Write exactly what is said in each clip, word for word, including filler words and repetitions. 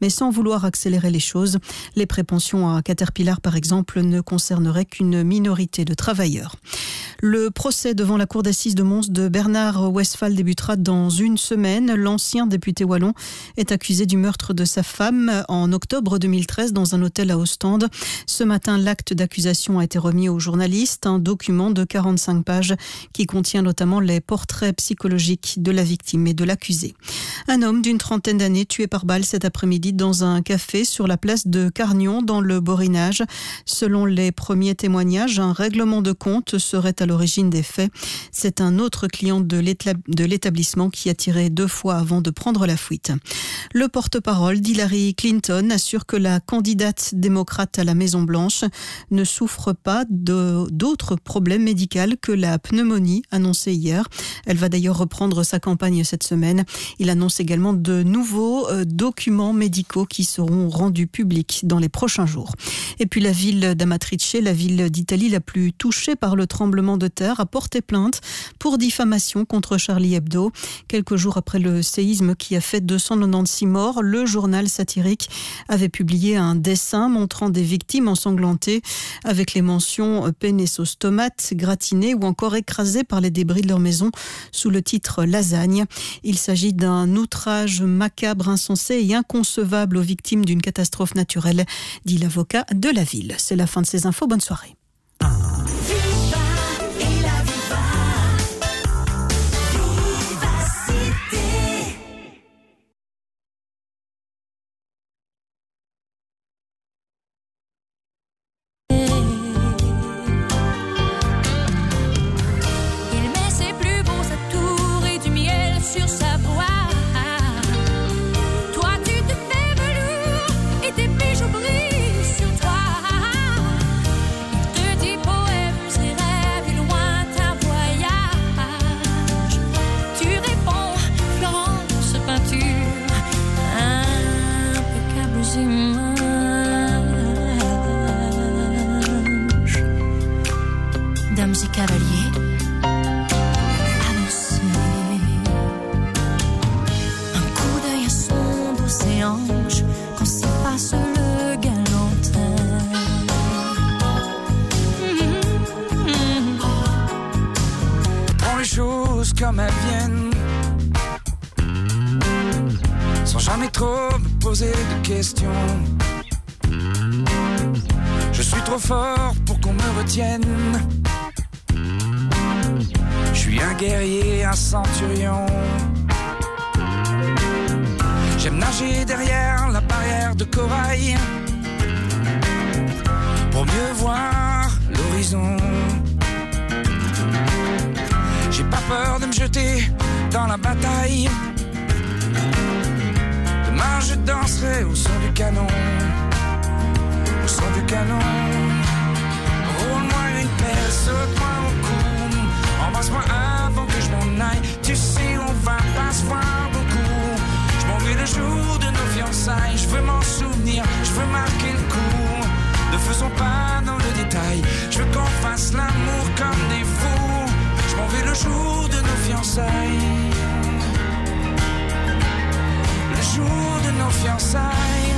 mais sans vouloir accélérer les choses. Les prépensions à Caterpillar, par exemple, ne concerneraient qu'une minorité de travailleurs. Le procès devant la cour d'assises de Mons de Bernard Westphal débutera dans une semaine. L'ancien député wallon est accusé du meurtre de sa femme en octobre deux mille treize dans un hôtel à Ostende. Ce matin, l'acte d'accusation a été remis aux journalistes, un document de quarante-cinq pages qui contient notamment les portraits psychologiques de la victime et de l'accusé. Un homme d'une trentaine d'années tué par balle cet après-midi dans un café sur la place de Carnion dans le Borinage. Selon les premiers témoignages, un règlement de compte serait à l'origine des faits. C'est un autre client de l'établissement qui a tiré deux fois avant de prendre la fuite. Le porte-parole d'Hillary Clinton assure que la candidate démocrate à la Maison-Blanche ne souffre pas de, d'autres problèmes médicaux que la pneumonie annoncée hier. Elle va d'ailleurs reprendre sa campagne cette semaine. Il annonce également de nouveaux euh, documents médicaux qui seront rendus publics dans les prochains jours. Et puis la ville d'Amatrice, la ville d'Italie la plus touchée par le tremblement de terre, a porté plainte pour diffamation contre Charlie Hebdo. Quelques jours après le séisme qui a fait deux cent quatre-vingt-seize morts, le journal satirique avait publié un dessin montrant des victimes ensanglantées avec les mentions peine et sauce tomate, gratinées ou encore écrasées par les débris de leur maison sous le titre Lasagne. Il s'agit d'un outrage macabre, insensé et inconcevable aux victimes d'une catastrophe naturelle, dit l'avocat de la ville. C'est la fin de ces infos. Bonne soirée. Dames et cavaliers, avancez. Un coup d'œil à son dos ses hanches quand se passe le galantin. Mmh. Prends les choses comme elles viennent, sans jamais trop me poser de questions. Je suis trop fort pour qu'on me retienne. Je suis un guerrier, un centurion. J'aime nager derrière la barrière de corail pour mieux voir l'horizon. J'ai pas peur de me jeter dans la bataille. Demain je danserai au son du canon. Au son du canon. Roule-moi une pelle, saute-moi au cou. Embrasse-moi avant que je m'en aille. Tu sais on va pas se voir beaucoup. Je m'en vais le jour de nos fiançailles. Je veux m'en souvenir, je veux marquer le coup. Ne faisons pas dans le détail. Je veux qu'on fasse l'amour comme des fous. Je m'en vais le jour de nos fiançailles. Le jour de nos fiançailles.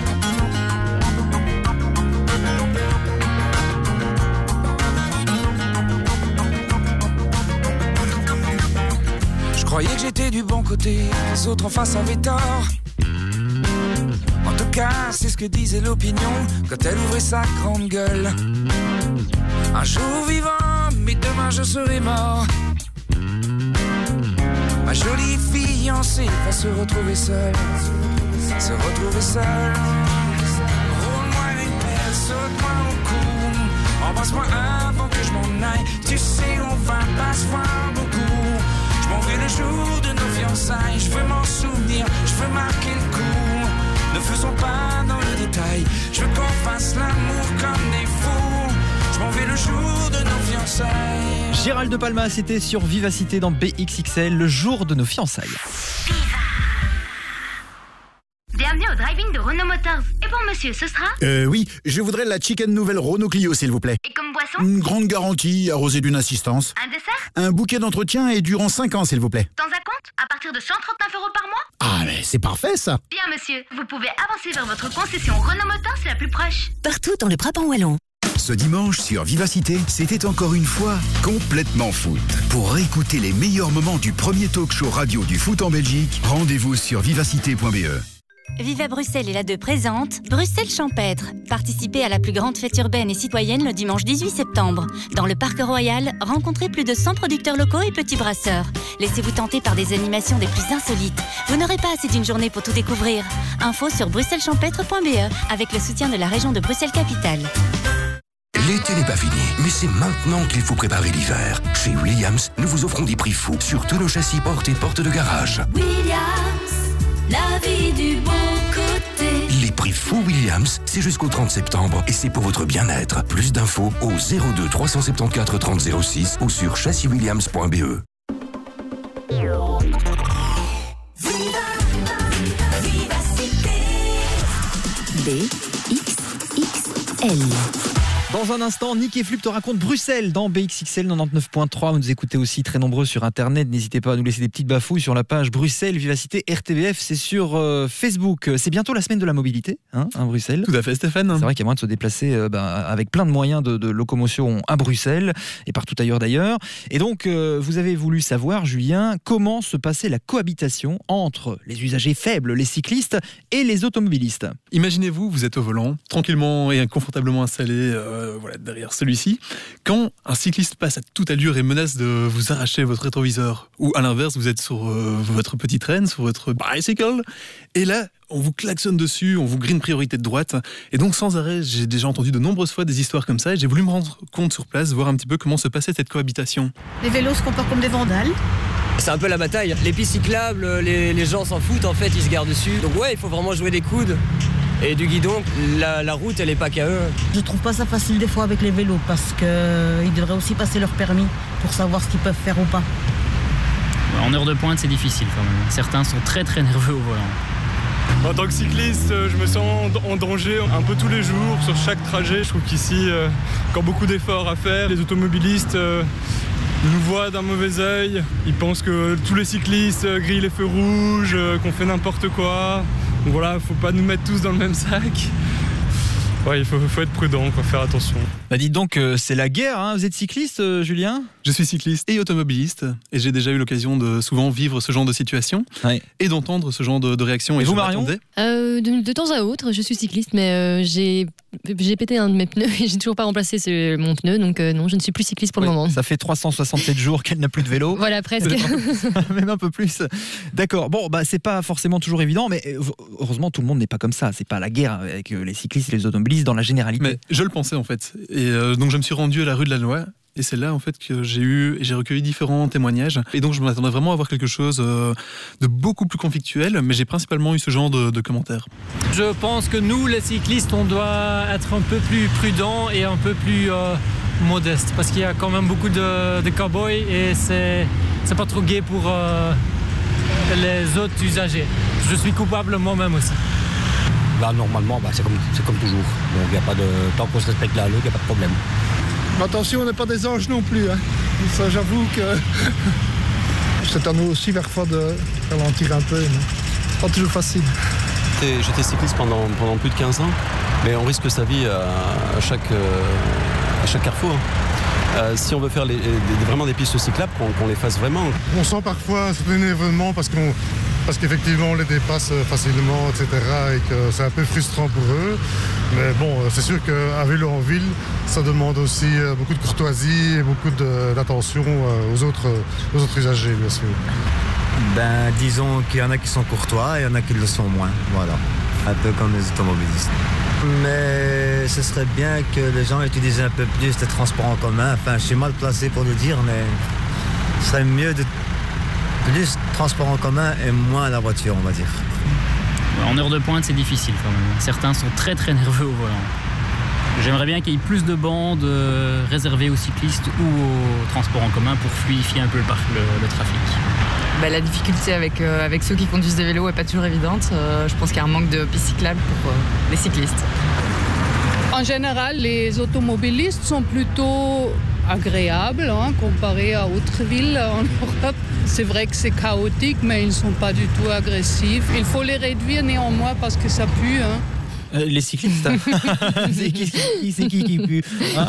Je croyais que j'étais du bon côté, les autres en face avaient tort. En tout cas, c'est ce que disait l'opinion quand elle ouvrait sa grande gueule. Un jour vivant, mais demain je serai mort. Ma jolie fiancée va se retrouver seule, se retrouver seule. Roule-moi une pelle, saute-moi au cou. Embrasse-moi avant que je m'en aille. Tu sais, on va pas se voir beaucoup. Je m'en vais le jour de nos fiançailles. Je veux m'en souvenir, je veux marquer le coup. Ne faisons pas dans le détail. Je veux qu'on fasse l'amour comme des fous. Je m'en vais le jour de nos fiançailles. Gérald de Palma, c'était sur Vivacité dans B X X L, le jour de nos fiançailles. Bienvenue au drive-in de Renault Motors. Et pour monsieur, ce sera ? Euh, oui, je voudrais la chicken nouvelle Renault Clio, s'il vous plaît. Et comme boisson ? Une grande garantie, arrosée d'une assistance. Un dessert ? Un bouquet d'entretien et durant cinq ans, s'il vous plaît. Dans un compte ? compte à partir de cent trente-neuf euros par mois. Ah, mais c'est parfait ça. Bien, monsieur. Vous pouvez avancer vers votre concession Renault Motors la plus proche. Partout dans le Brabant wallon. Ce dimanche sur Vivacité, c'était encore une fois complètement foot. Pour réécouter les meilleurs moments du premier talk show radio du foot en Belgique, rendez-vous sur vivacité point b e. Viva Bruxelles est la deux présente Bruxelles Champêtre. Participez à la plus grande fête urbaine et citoyenne le dimanche dix-huit septembre. Dans le Parc Royal, rencontrez plus de cent producteurs locaux et petits brasseurs. Laissez-vous tenter par des animations des plus insolites. Vous n'aurez pas assez d'une journée pour tout découvrir. Info sur bruxelles champêtre point b e avec le soutien de la région de Bruxelles-Capitale. L'été n'est pas fini, mais c'est maintenant qu'il faut préparer l'hiver. Chez Williams, nous vous offrons des prix fous sur tous nos châssis portes et portes de garage. Williams, la vie du bon côté. Les prix fous Williams, c'est jusqu'au trente septembre et c'est pour votre bien-être. Plus d'infos au zéro deux trois cent soixante-quatorze trente zéro six ou sur châssis williams point b e. B X X L. Dans un instant, Nick et Flip te racontent Bruxelles dans B X X L quatre-vingt-dix-neuf point trois. Vous nous écoutez aussi très nombreux sur Internet. N'hésitez pas à nous laisser des petites bafouilles sur la page Bruxelles Vivacité R T B F. C'est sur euh, Facebook. C'est bientôt la semaine de la mobilité, hein, à Bruxelles. Tout à fait, Stéphane. C'est vrai qu'il y a moyen de se déplacer euh, ben, avec plein de moyens de, de locomotion à Bruxelles et partout ailleurs d'ailleurs. Et donc, euh, vous avez voulu savoir, Julien, comment se passait la cohabitation entre les usagers faibles, les cyclistes, et les automobilistes. Imaginez-vous, vous êtes au volant, tranquillement et confortablement installé euh, Euh, voilà, derrière celui-ci, quand un cycliste passe à toute allure et menace de vous arracher votre rétroviseur, ou à l'inverse, vous êtes sur euh, votre petit train, sur votre bicycle, et là, on vous klaxonne dessus, on vous grille une priorité de droite, et donc sans arrêt, j'ai déjà entendu de nombreuses fois des histoires comme ça, et j'ai voulu me rendre compte sur place, voir un petit peu comment se passait cette cohabitation. Les vélos se comportent comme des vandales. C'est un peu la bataille. Les pistes cyclables, les, les gens s'en foutent, en fait, ils se garent dessus. Donc ouais, il faut vraiment jouer des coudes. Et du guidon, la, la route, elle est pas qu'à eux. Je trouve pas ça facile des fois avec les vélos parce qu'ils devraient aussi passer leur permis pour savoir ce qu'ils peuvent faire ou pas. En heure de pointe, c'est difficile quand même. Certains sont très très nerveux au volant. En tant que cycliste, je me sens en danger un peu tous les jours, sur chaque trajet. Je trouve qu'ici, il y a encore beaucoup d'efforts à faire. Les automobilistes nous voient d'un mauvais œil. Ils pensent que tous les cyclistes grillent les feux rouges, qu'on fait n'importe quoi. Donc voilà, il ne faut pas nous mettre tous dans le même sac. Ouais, il faut, faut être prudent, faut faire attention. Bah dites donc, euh, c'est la guerre, hein. Vous êtes cycliste, euh, Julien ? Je suis cycliste et automobiliste, et j'ai déjà eu l'occasion de souvent vivre ce genre de situation, ouais, et d'entendre ce genre de, de réaction. Et, et vous, Marion ? euh, de, de temps à autre, je suis cycliste, mais euh, j'ai, j'ai pété un de mes pneus et j'ai toujours pas remplacé ce, mon pneu, donc euh, non, je ne suis plus cycliste pour ouais, le moment. Ça fait trois cent soixante-sept jours qu'elle n'a plus de vélo. Voilà, presque. Même un peu plus. D'accord. Bon, bah c'est pas forcément toujours évident, mais heureusement tout le monde n'est pas comme ça. C'est pas la guerre avec les cyclistes et les automobilistes dans la généralité. Mais je le pensais en fait, et euh, donc je me suis rendu à la rue de la Loi. Et c'est là en fait que j'ai eu et j'ai recueilli différents témoignages. Et donc je m'attendais vraiment à avoir quelque chose euh, de beaucoup plus conflictuel, mais j'ai principalement eu ce genre de, de commentaires. Je pense que nous, les cyclistes, on doit être un peu plus prudents et un peu plus euh, modestes, parce qu'il y a quand même beaucoup de, de cow-boys et c'est, c'est pas trop gai pour euh, les autres usagers. Je suis coupable moi-même aussi. Là, normalement, bah, c'est, comme, c'est comme toujours. Donc, y a pas de, tant qu'on se respecte la loi, il n'y a pas de problème. Attention, on n'est pas des anges non plus. Hein. Ça, j'avoue que c'est à nous aussi parfois de ralentir un peu. Mais pas toujours facile. J'étais, j'étais cycliste pendant, pendant plus de quinze ans, mais on risque sa vie à, à, chaque, à chaque carrefour. Euh, si on veut faire les, les, vraiment des pistes cyclables, qu'on, qu'on les fasse vraiment. On sent parfois un certain énervement parce qu'on parce qu'effectivement on les dépasse facilement, et cetera, et que c'est un peu frustrant pour eux. Mais bon, c'est sûr qu'à vélo en ville, ça demande aussi beaucoup de courtoisie et beaucoup de, d'attention aux autres, aux autres usagers, bien sûr. Ben, disons qu'il y en a qui sont courtois et il y en a qui le sont moins, voilà. Un peu comme les automobilistes. Mais ce serait bien que les gens utilisent un peu plus de transports en commun. Enfin, je suis mal placé pour le dire, mais ce serait mieux de plus de transports en commun et moins la voiture, on va dire. En heure de pointe, c'est difficile quand même. Certains sont très très nerveux au volant. J'aimerais bien qu'il y ait plus de bandes euh, réservées aux cyclistes ou aux transports en commun pour fluidifier un peu le, parc, le, le trafic. Bah, la difficulté avec, euh, avec ceux qui conduisent des vélos n'est pas toujours évidente. Euh, je pense qu'il y a un manque de pistes cyclables pour euh, les cyclistes. En général, les automobilistes sont plutôt agréable hein, comparé à d'autres villes en Europe. C'est vrai que c'est chaotique, mais ils ne sont pas du tout agressifs. Il faut les réduire néanmoins parce que ça pue. Hein. Euh, les cyclistes, c'est qui qui, c'est qui, qui pue hein.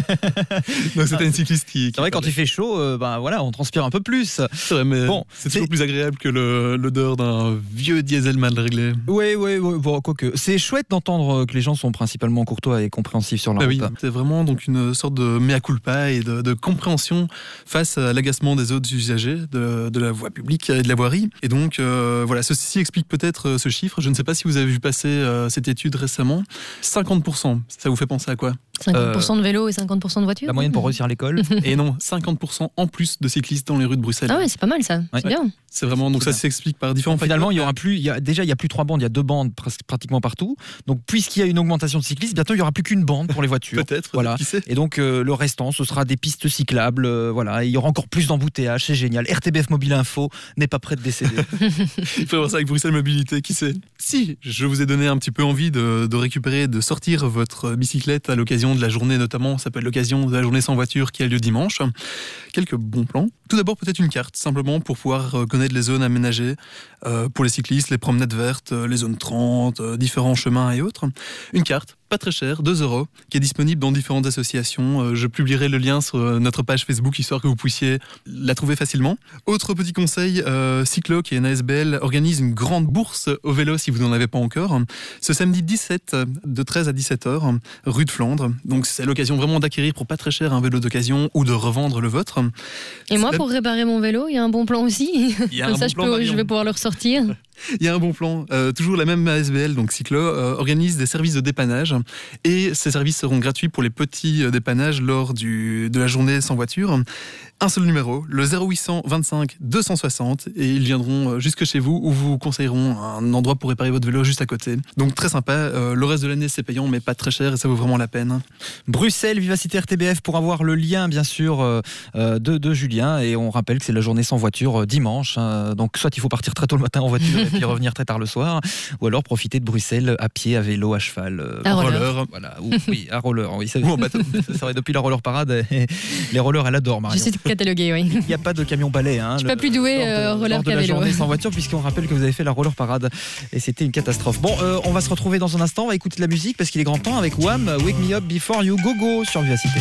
Non, c'était une cycliste qui. qui c'est vrai, quand il fait chaud, euh, ben voilà, on transpire un peu plus. C'est vrai, mais bon, c'est, c'est toujours plus agréable que le, l'odeur d'un vieux diesel mal réglé. Oui, oui, oui. Bon, quoique, c'est chouette d'entendre que les gens sont principalement courtois et compréhensifs sur la bah route. Oui, c'est vraiment donc une sorte de mea culpa et de, de compréhension face à l'agacement des autres usagers de, de la voie publique et de la voirie. Et donc, euh, voilà, ceci explique peut-être ce chiffre. Je ne sais pas si vous avez vu passer euh, cette étude récemment. cinquante pour cent, ça vous fait penser à quoi ? cinquante pour cent de vélos et cinquante pour cent de voitures. La moyenne pour réussir à l'école. Et non, cinquante pour cent en plus de cyclistes dans les rues de Bruxelles. Ah ouais, c'est pas mal ça. Ouais. C'est bien. C'est vraiment, donc c'est ça s'explique par différents facteurs. Finalement, il y aura plus, il y a, déjà, il y a plus trois bandes, il y a deux bandes pratiquement partout. Donc, puisqu'il y a une augmentation de cyclistes, bientôt, il y aura plus qu'une bande pour les voitures. Peut-être, voilà. Qui sait. Et donc, euh, le restant, ce sera des pistes cyclables. Euh, voilà. Et il y aura encore plus d'embouteillages, c'est génial. R T B F Mobile Info n'est pas prêt de décéder. Il faut voir ça avec Bruxelles Mobilité, qui sait. Si je vous ai donné un petit peu envie de, de récupérer, de sortir votre bicyclette à l'occasion de la journée, notamment, ça peut être l'occasion de la journée sans voiture qui a lieu dimanche. Quelques bons plans. Tout d'abord, peut-être une carte, simplement pour pouvoir connaître les zones aménagées euh, pour les cyclistes, les promenades vertes, les zones trente, euh, différents chemins et autres. Une carte, pas très chère, deux euros, qui est disponible dans différentes associations. Euh, je publierai le lien sur euh, notre page Facebook, histoire que vous puissiez la trouver facilement. Autre petit conseil, euh, Cyclo, qui est une A S B L, organise une grande bourse au vélo si vous n'en avez pas encore. Ce samedi dix-sept, de treize à dix-sept heures, rue de Flandre. Donc c'est l'occasion vraiment d'acquérir pour pas très cher un vélo d'occasion ou de revendre le vôtre. Et moi, pour réparer mon vélo, il y a un bon plan aussi. Il y a Comme un ça, bon je, plan, peux, Marion. je vais pouvoir le ressortir. Il y a un bon plan. Euh, toujours la même A S B L, donc Cyclo, euh, organise des services de dépannage. Et ces services seront gratuits pour les petits euh, dépannages lors du, de la journée sans voiture. Un seul numéro, le zéro huit cent vingt-cinq deux cent soixante. Et ils viendront jusque chez vous ou vous conseilleront un endroit pour réparer votre vélo juste à côté. Donc très sympa. Euh, le reste de l'année, c'est payant, mais pas très cher et ça vaut vraiment la peine. Bruxelles, Vivacité R T B F pour avoir le lien, bien sûr, euh, de, de Julien. Et on rappelle que c'est la journée sans voiture euh, dimanche. Hein. Donc soit il faut partir très tôt le matin en voiture et puis revenir très tard le soir, ou alors profiter de Bruxelles à pied, à vélo, à cheval, euh, à roller. roller. Voilà, ou, oui, à roller. Oui, ça, ou en bateau. Ça serait depuis la roller parade. Et les rollers, elle adore, Marion. Je suis cataloguée, oui. Il n'y a pas de camion balai. Hein, je suis pas plus douée euh, roller lors de qu'à la vélo. journée sans voiture, puisqu'on rappelle que vous avez fait la roller parade et c'était une catastrophe. Bon, euh, on va se retrouver dans un instant. On va écouter de la musique parce qu'il est grand temps avec Wham, Wake Me Up Before You Go Go sur Vivacité.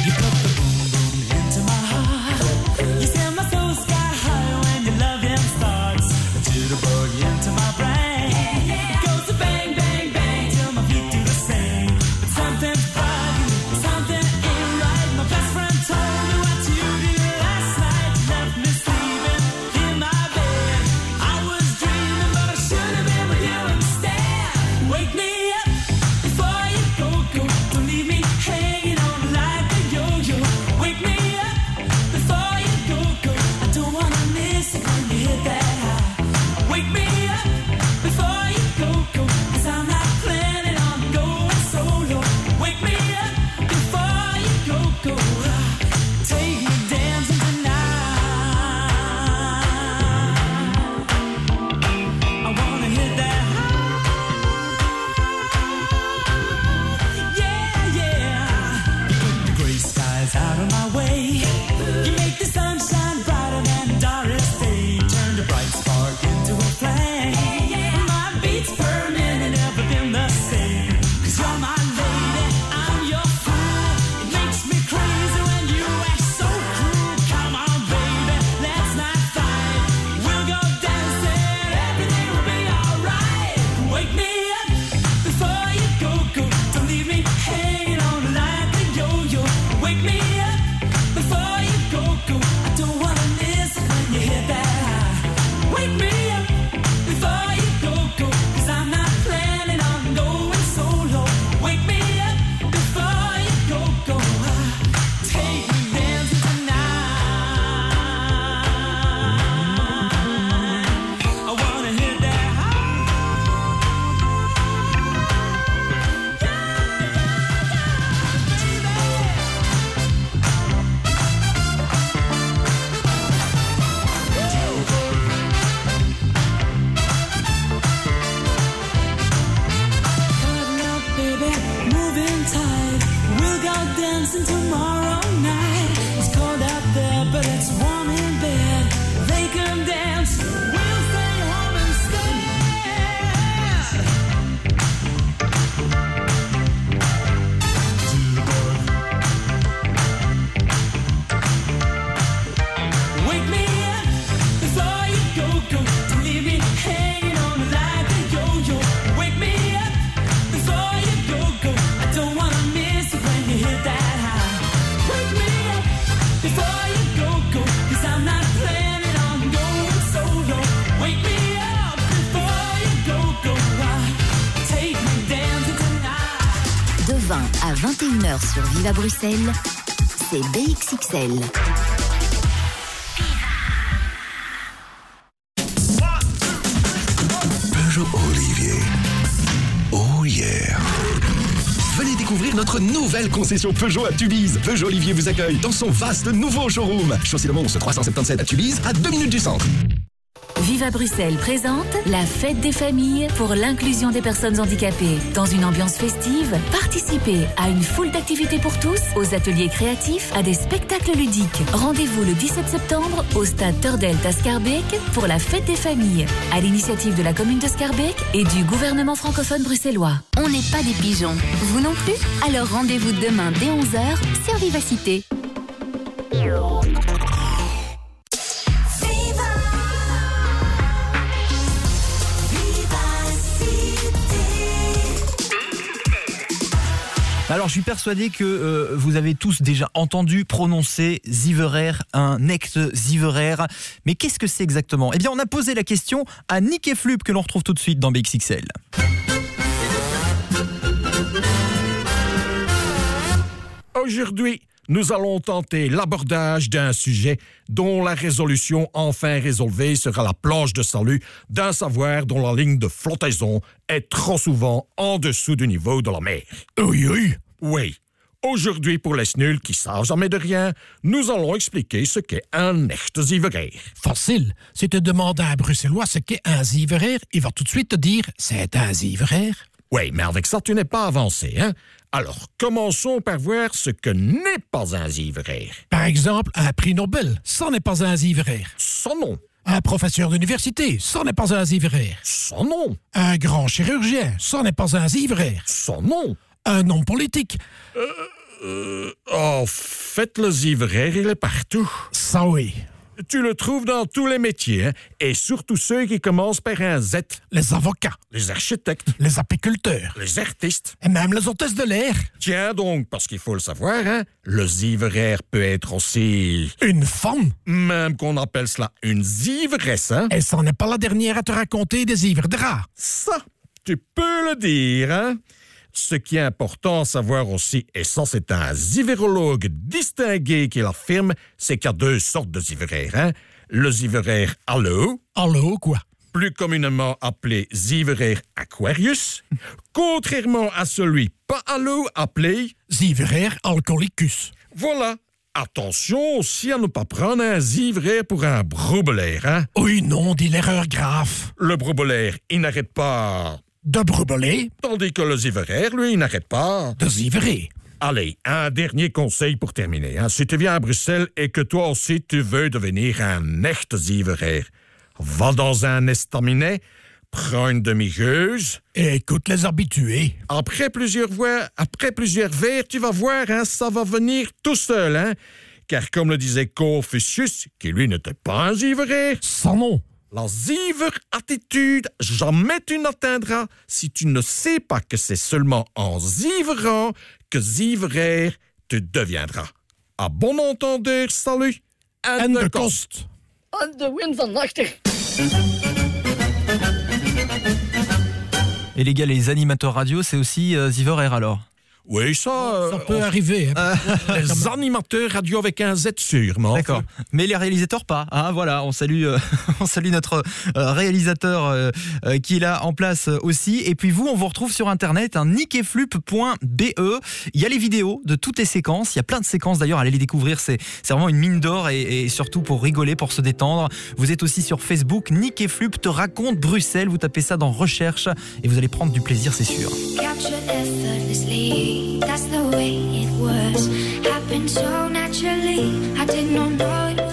Moving tide, we'll go dancing tomorrow night. It's but it's warm in bed. They can dance, we'll stay home instead. Wake me up before you go, go. Don't leave me hanging on like a yo-yo. Wake me up before you go, go. I don't wanna miss it when you hit that high. Wake me up before you go, go. Cause I'm not planning on going solo. Wake me up before you go, go. Ah, take me dancing tonight. De vingt à vingt et une heures sur Viva Bruxelles, c'est B X X L. Peugeot Olivier. Oh yeah. Venez découvrir notre nouvelle concession Peugeot à Tubize. Peugeot Olivier vous accueille dans son vaste nouveau showroom. Chaussée-le-Mons trois cent soixante-dix-sept à Tubize, à deux minutes du centre. Viva Bruxelles présente la fête des familles pour l'inclusion des personnes handicapées. Dans une ambiance festive, participez à une foule d'activités pour tous, aux ateliers créatifs, à des spectacles ludiques. Rendez-vous le dix-sept septembre au stade Tordelt à Schaerbeek pour la fête des familles, à l'initiative de la commune de Schaerbeek et du gouvernement francophone bruxellois. On n'est pas des pigeons, vous non plus? Alors rendez-vous demain dès onze heures sur Vivacité. Alors, je suis persuadé que euh, vous avez tous déjà entendu prononcer Ziverair, un ex-Ziverair. Mais qu'est-ce que c'est exactement? Eh bien, on a posé la question à Nick et Flup, que l'on retrouve tout de suite dans B X X L. Aujourd'hui, nous allons tenter l'abordage d'un sujet dont la résolution enfin résolvée sera la planche de salut d'un savoir dont la ligne de flottaison est trop souvent en dessous du niveau de la mer. Oui, oui. Oui. Aujourd'hui, pour les nuls qui savent jamais de rien, nous allons expliquer ce qu'est un echt Ziverair. Facile. Si tu demandes à un Bruxellois ce qu'est un Ziverair, il va tout de suite te dire « c'est un Ziverair ». Oui, mais avec ça, tu n'es pas avancé, hein? Alors, commençons par voir ce que n'est pas un Ziverair. Par exemple, un prix Nobel, ça n'est pas un Ziverair. Ça non. Un professeur d'université, ça n'est pas un Ziverair. Ça non. Un grand chirurgien, ça n'est pas un Ziverair. Ça non. Un homme politique. Euh, euh, en fait, le Ziverair, il est partout. Ça oui. Tu le trouves dans tous les métiers, hein, et surtout ceux qui commencent par un Z. Les avocats. Les architectes. Les apiculteurs. Les artistes. Et même les hôtesses de l'air. Tiens donc, parce qu'il faut le savoir, hein, le Ziverair peut être aussi... Une femme. Même qu'on appelle cela une zivresse, hein. Et ça n'est pas la dernière à te raconter des ivres de rats. Ça, tu peux le dire, hein. Ce qui est important à savoir aussi, et ça c'est un zivérologue distingué qui l'affirme, c'est qu'il y a deux sortes de Ziverair, hein. Le Ziverair à l'eau. À l'eau, quoi? Plus communément appelé Ziverair aquarius, contrairement à celui pas à l'eau appelé Ziverair alcoolicus. Voilà. Attention aussi à ne pas prendre un Ziverair pour un broubelaire, hein. Oui, non, dit l'erreur grave. Le broubelaire, il n'arrête pas... de broubler. Tandis que le Ziverair, lui, il n'arrête pas... de ziverer. Allez, un dernier conseil pour terminer. Hein. Si tu viens à Bruxelles et que toi aussi tu veux devenir un echt Ziverair, va dans un estaminet, prends une demi-gueuse... et écoute les habitués. Après plusieurs, voix, après plusieurs verres, tu vas voir, hein, ça va venir tout seul. Hein. Car comme le disait Confucius, qui lui n'était pas un Ziverair... sans nom. La ziver-attitude, jamais tu n'atteindras si tu ne sais pas que c'est seulement en ziverant que Ziverair tu deviendras. À bon entendeur, salut, en de kost. En de win van nachtig. Et les gars, les animateurs radio, c'est aussi euh, Ziverair alors? Oui, ça... Ça peut on... arriver. Hein. Les animateurs radio avec un Z sûrement. D'accord. Mais les réalisateurs pas. Hein, voilà, on salue, euh, on salue notre euh, réalisateur euh, euh, qui est là en place euh, aussi. Et puis vous, on vous retrouve sur internet, hein, nick et flup point b e. Il y a les vidéos de toutes les séquences. Il y a plein de séquences d'ailleurs, allez les découvrir. C'est, c'est vraiment une mine d'or et, et surtout pour rigoler, pour se détendre. Vous êtes aussi sur Facebook. Nick et Flup te raconte Bruxelles. Vous tapez ça dans recherche et vous allez prendre du plaisir, c'est sûr. That's the way it was. Happened so naturally. I did not know it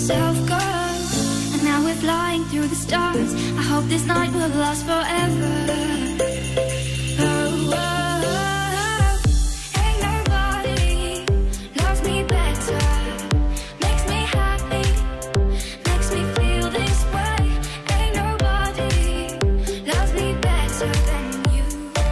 yourself go. And now we're flying through the stars. I hope this night will last forever. Oh, oh, oh. Ain't nobody loves me better. Makes me happy, makes me feel this way. Ain't nobody loves me better than you.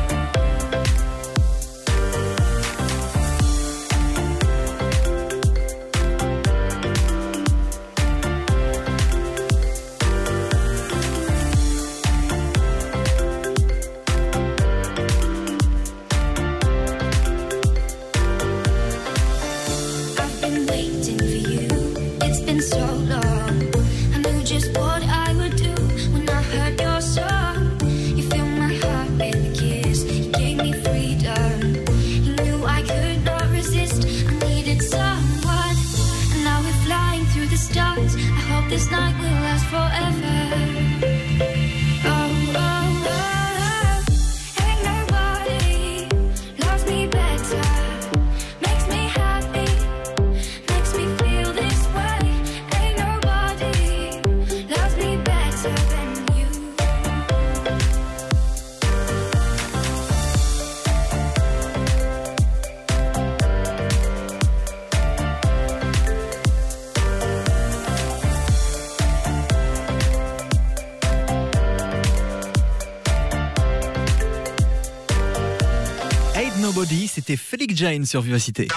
I've been waiting for you. It's been so long. I knew just what I would do when I heard your song. You filled my heart with a kiss. You gave me freedom. You knew I could not resist. I needed someone. And now we're flying through the stars. I hope this night will last forever. Oh, oh, oh. Ain't nobody loves me better. Makes me happy, makes me feel this way. Ain't nobody loves me better than you. Ain't Nobody, c'était Felix Jane sur Vivacité.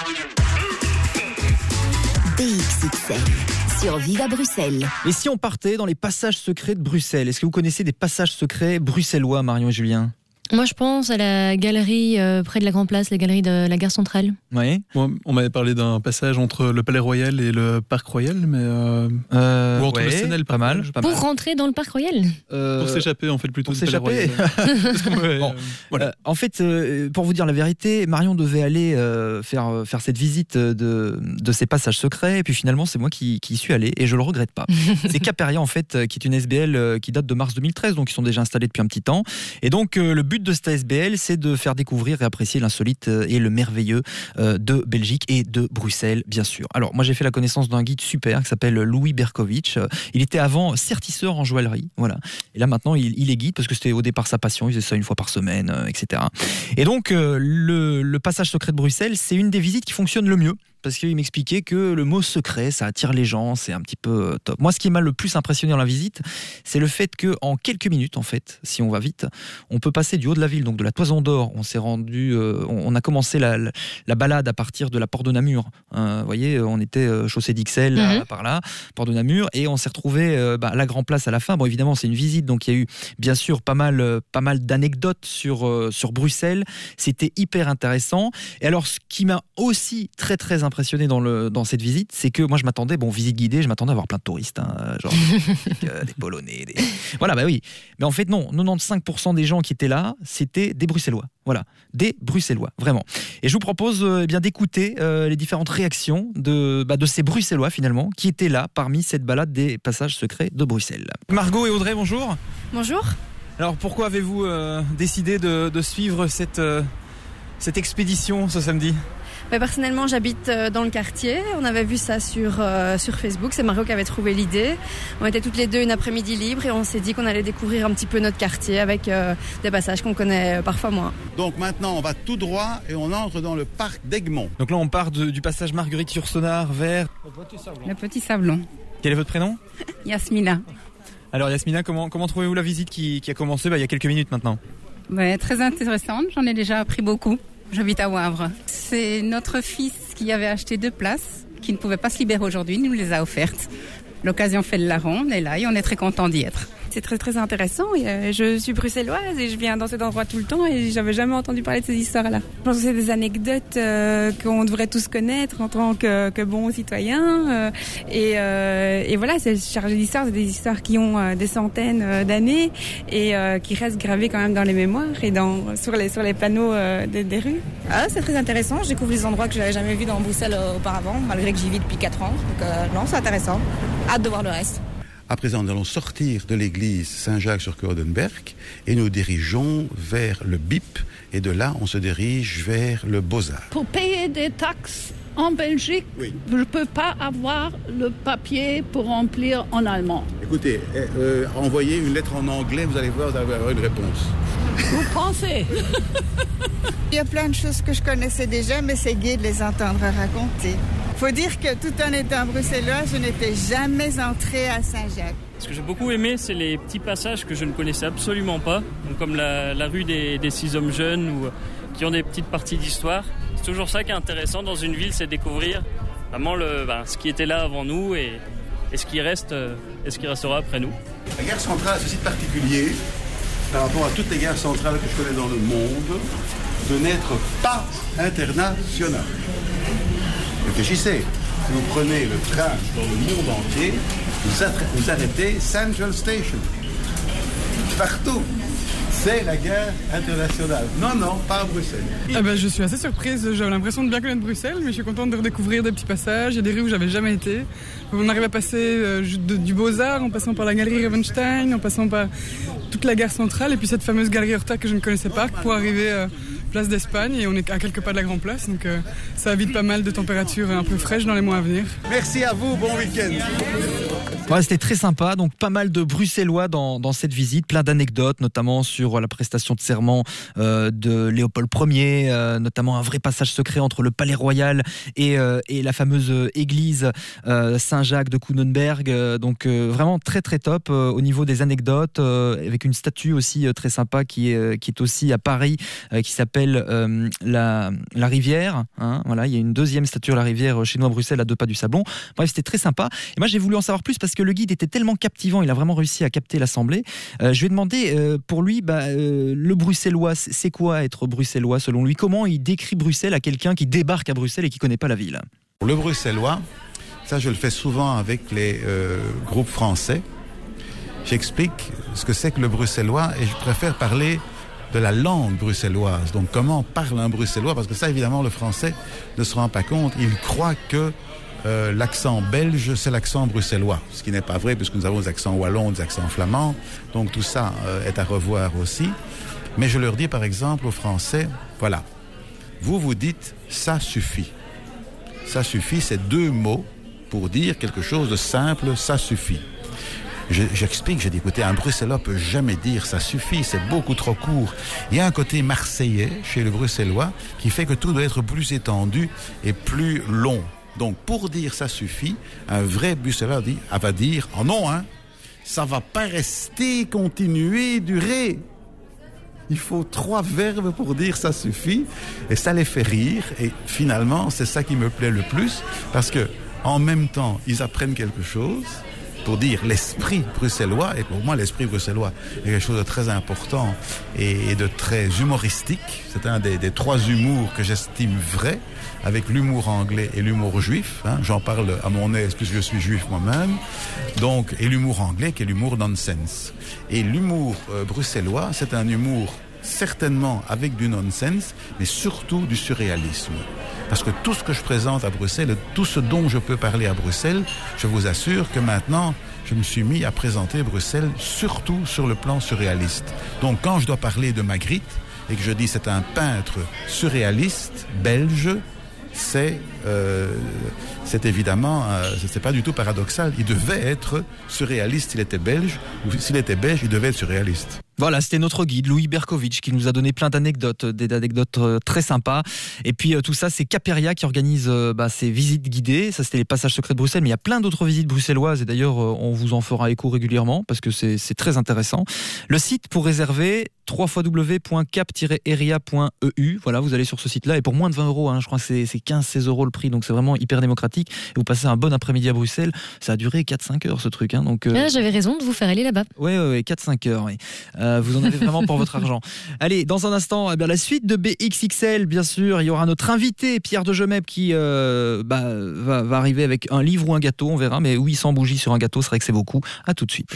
B X X L sur Viva Bruxelles. Et si on partait dans les passages secrets de Bruxelles, est-ce que vous connaissez des passages secrets bruxellois, Marion et Julien ? Moi, je pense à la galerie euh, près de la Grand Place, la galerie de la gare centrale. Oui. Moi, on m'avait parlé d'un passage entre le Palais Royal et le Parc Royal, mais euh, Euh, ou entre ouais, le Sénat et le pas Parc mal, Royal. pas Pour mal. rentrer dans le Parc Royal. Euh, Pour s'échapper, en fait, plutôt pour du Palais s'échapper. Royal. Parce qu'on m'avait, Bon, euh, voilà. Euh, en fait, euh, pour vous dire la vérité, Marion devait aller euh, faire, euh, faire cette visite de, de ces passages secrets, et puis finalement, c'est moi qui, qui y suis allé, et je le regrette pas. C'est Caperia, en fait, euh, qui est une S B L euh, qui date de mars deux mille treize, donc ils sont déjà installés depuis un petit temps. Et donc, euh, le but de cette S B L, c'est de faire découvrir et apprécier l'insolite euh, et le merveilleux euh, de Belgique et de Bruxelles, bien sûr. Alors, moi, j'ai fait la connaissance d'un guide super qui s'appelle Louis Berkovitch. Euh, Il était avant sertisseur en joaillerie, voilà. Et là, maintenant, il, il est guide parce que c'était au départ sa passion. Il faisait ça une fois par semaine, euh, et cetera. Et donc, euh, le, le passage secret de Bruxelles, c'est une des visites qui fonctionne le mieux. Parce qu'il m'expliquait que le mot secret, ça attire les gens, c'est un petit peu top. Moi, ce qui m'a le plus impressionné dans la visite, c'est le fait qu'en quelques minutes, en fait, si on va vite, on peut passer du haut de la ville, donc de la Toison d'Or. On s'est rendu, euh, on a commencé la, la, la balade à partir de la Porte de Namur. Hein, vous voyez, on était euh, chaussée d'Ixelles, là, Mhm. par là, Porte de Namur, et on s'est retrouvé euh, bah, à la Grand Place à la fin. Bon, évidemment, c'est une visite, donc il y a eu bien sûr pas mal, euh, pas mal d'anecdotes sur euh, sur Bruxelles. C'était hyper intéressant. Et alors, ce qui m'a aussi très très impressionné dans le dans cette visite, c'est que moi je m'attendais, bon, visite guidée, je m'attendais à voir plein de touristes, hein, genre euh, des Polonais, des... voilà, bah oui. Mais en fait non, quatre-vingt-quinze pour cent des gens qui étaient là, c'était des Bruxellois. Voilà, des Bruxellois, vraiment. Et je vous propose euh, eh bien d'écouter euh, les différentes réactions de bah, de ces Bruxellois finalement qui étaient là parmi cette balade des passages secrets de Bruxelles. Margot et Audrey, bonjour. Bonjour. Alors pourquoi avez-vous euh, décidé de, de suivre cette euh, cette expédition ce samedi ? Bah, personnellement, j'habite euh, dans le quartier. On avait vu ça sur, euh, sur Facebook. C'est Margot qui avait trouvé l'idée. On était toutes les deux une après-midi libre et on s'est dit qu'on allait découvrir un petit peu notre quartier avec euh, des passages qu'on connaît euh, parfois moins. Donc maintenant, on va tout droit et on entre dans le parc d'Egmont. Donc là, on part de- du passage Marguerite Yourcenar vers... Le petit sablon. Quel est votre prénom ? Yasmina. Alors Yasmina, comment, comment trouvez-vous la visite qui, qui a commencé bah, il y a quelques minutes maintenant ? Ouais, très intéressante, j'en ai déjà appris beaucoup. J'habite à Wavre. C'est notre fils qui avait acheté deux places, qui ne pouvait pas se libérer aujourd'hui, il nous les a offertes. L'occasion fait le larron, on est là et on est très content d'y être. C'est très très intéressant. Et, euh, je suis bruxelloise et je viens dans cet endroit tout le temps et j'avais jamais entendu parler de ces histoires-là. Je pense que c'est des anecdotes euh, qu'on devrait tous connaître en tant que, que bons citoyens. Euh, et, euh, et voilà, c'est chargé d'histoires, c'est des histoires qui ont euh, des centaines euh, d'années et euh, qui restent gravées quand même dans les mémoires et dans, sur, les, sur les panneaux euh, des, des rues. Ah, c'est très intéressant. Je découvre des endroits que je n'avais jamais vus dans Bruxelles euh, auparavant, malgré que j'y vis depuis quatre ans. Donc euh, non, c'est intéressant. Hâte de voir le reste. À présent, nous allons sortir de l'église Saint-Jacques-sur-Codenberg et nous dirigeons vers le B I P. Et de là, on se dirige vers le Beaux-Arts. Pour payer des taxes En Belgique, oui. Je ne peux pas avoir le papier pour remplir en allemand. Écoutez, euh, envoyez une lettre en anglais, vous allez voir, vous allez avoir une réponse. Vous pensez? Il y a plein de choses que je connaissais déjà, mais c'est gai de les entendre raconter. Il faut dire que tout en étant bruxellois, je n'étais jamais entrée à Saint-Jacques. Ce que j'ai beaucoup aimé, c'est les petits passages que je ne connaissais absolument pas, donc comme la, la rue des, des six hommes jeunes, ou, qui ont des petites parties d'histoire. C'est toujours ça qui est intéressant dans une ville, c'est découvrir vraiment le, ben, ce qui était là avant nous et, et ce qui reste et ce qui restera après nous. La gare centrale a ceci de particulier, par rapport à toutes les gares centrales que je connais dans le monde, de n'être pas internationale. Réfléchissez, si vous prenez le train dans le monde entier, vous, arrêtez, vous arrêtez Central Station. Partout. C'est la gare internationale. Non, non, pas à Bruxelles. Ah ben, je suis assez surprise. J'avais l'impression de bien connaître Bruxelles, mais je suis contente de redécouvrir des petits passages. Il y a des rues où j'avais jamais été. On arrive à passer euh, de, du Beaux-Arts, en passant par la galerie Revenstein, en passant par toute la gare centrale, et puis cette fameuse galerie Horta que je ne connaissais pas, pour arriver euh, place d'Espagne, et on est à quelques pas de la Grand Place, donc euh, ça évite pas mal de températures un peu fraîches dans les mois à venir. Merci à vous, bon week-end. Ouais, c'était très sympa, donc pas mal de Bruxellois dans, dans cette visite, plein d'anecdotes, notamment sur la prestation de serment euh, de Léopold Ier, euh, notamment un vrai passage secret entre le Palais Royal et, euh, et la fameuse église euh, Saint-Jacques de Kunenberg, euh, donc euh, vraiment très très top euh, au niveau des anecdotes, euh, avec une statue aussi euh, très sympa qui est, qui est aussi à Paris, euh, qui s'appelle euh, la, la Rivière, hein, voilà, il y a une deuxième statue à la Rivière chez nous à Bruxelles, à deux pas du Sablon. Bref, c'était très sympa, et moi j'ai voulu en savoir plus parce que le guide était tellement captivant, il a vraiment réussi à capter l'assemblée. Euh, je lui ai demandé euh, pour lui, bah, euh, le bruxellois, c'est quoi être bruxellois selon lui? Comment il décrit Bruxelles à quelqu'un qui débarque à Bruxelles et qui ne connaît pas la ville? Le bruxellois, ça je le fais souvent avec les euh, groupes français. J'explique ce que c'est que le bruxellois et je préfère parler de la langue bruxelloise. Donc comment parle un bruxellois? Parce que ça évidemment le français ne se rend pas compte. Il croit que Euh, l'accent belge, c'est l'accent bruxellois, ce qui n'est pas vrai puisque nous avons des accents wallons, des accents flamands, donc tout ça euh, est à revoir aussi. Mais je leur dis par exemple aux Français, voilà, vous vous dites ça suffit. Ça suffit, c'est deux mots pour dire quelque chose de simple, ça suffit. Je, j'explique, j'ai dit, écoutez, un bruxellois peut jamais dire ça suffit, c'est beaucoup trop court. Il y a un côté marseillais chez le bruxellois qui fait que tout doit être plus étendu et plus long. Donc, pour dire ça suffit, un vrai bruxellois dit, ah, va dire, oh non, hein, ça va pas rester, continuer, durer. Il faut trois verbes pour dire ça suffit, et ça les fait rire, et finalement, c'est ça qui me plaît le plus, parce que, en même temps, ils apprennent quelque chose, pour dire l'esprit bruxellois, et pour moi l'esprit bruxellois est quelque chose de très important et de très humoristique. C'est un des, des trois humours que j'estime vrai, avec l'humour anglais et l'humour juif, hein. J'en parle à mon aise puisque je suis juif moi-même, donc, et l'humour anglais qui est l'humour nonsense. Et l'humour euh, bruxellois, c'est un humour certainement avec du nonsense, mais surtout du surréalisme. Parce que tout ce que je présente à Bruxelles, tout ce dont je peux parler à Bruxelles, je vous assure que maintenant, je me suis mis à présenter Bruxelles surtout sur le plan surréaliste. Donc quand je dois parler de Magritte, et que je dis c'est un peintre surréaliste, belge, c'est, euh, c'est évidemment, euh, c'est pas du tout paradoxal. Il devait être surréaliste s'il était belge, ou s'il était belge, il devait être surréaliste. Voilà, c'était notre guide, Louis Berkovitch, qui nous a donné plein d'anecdotes, des anecdotes euh, très sympas. Et puis euh, tout ça, c'est Caperia qui organise euh, bah, ces visites guidées. Ça, c'était les passages secrets de Bruxelles, mais il y a plein d'autres visites bruxelloises. Et d'ailleurs, euh, on vous en fera écho régulièrement, parce que c'est, c'est très intéressant. Le site pour réserver, w w w point cap tiret eria point e u. Voilà, vous allez sur ce site-là, et pour moins de vingt euros, hein, je crois que c'est, c'est quinze à seize euros le prix, donc c'est vraiment hyper démocratique. Et vous passez un bon après-midi à Bruxelles. Ça a duré quatre à cinq heures, ce truc. Hein, donc, euh... ah, j'avais raison de vous faire aller là-bas. Oui, ouais, ouais, quatre à cinq heures, oui. Euh, vous en avez vraiment pour votre argent. Allez, dans un instant, eh bien, la suite de B X X L, bien sûr. Il y aura notre invité, Pierre de Gemep, qui euh, bah, va, va arriver avec un livre ou un gâteau, on verra. Mais oui, sans bougie sur un gâteau, c'est vrai que c'est beaucoup. À tout de suite.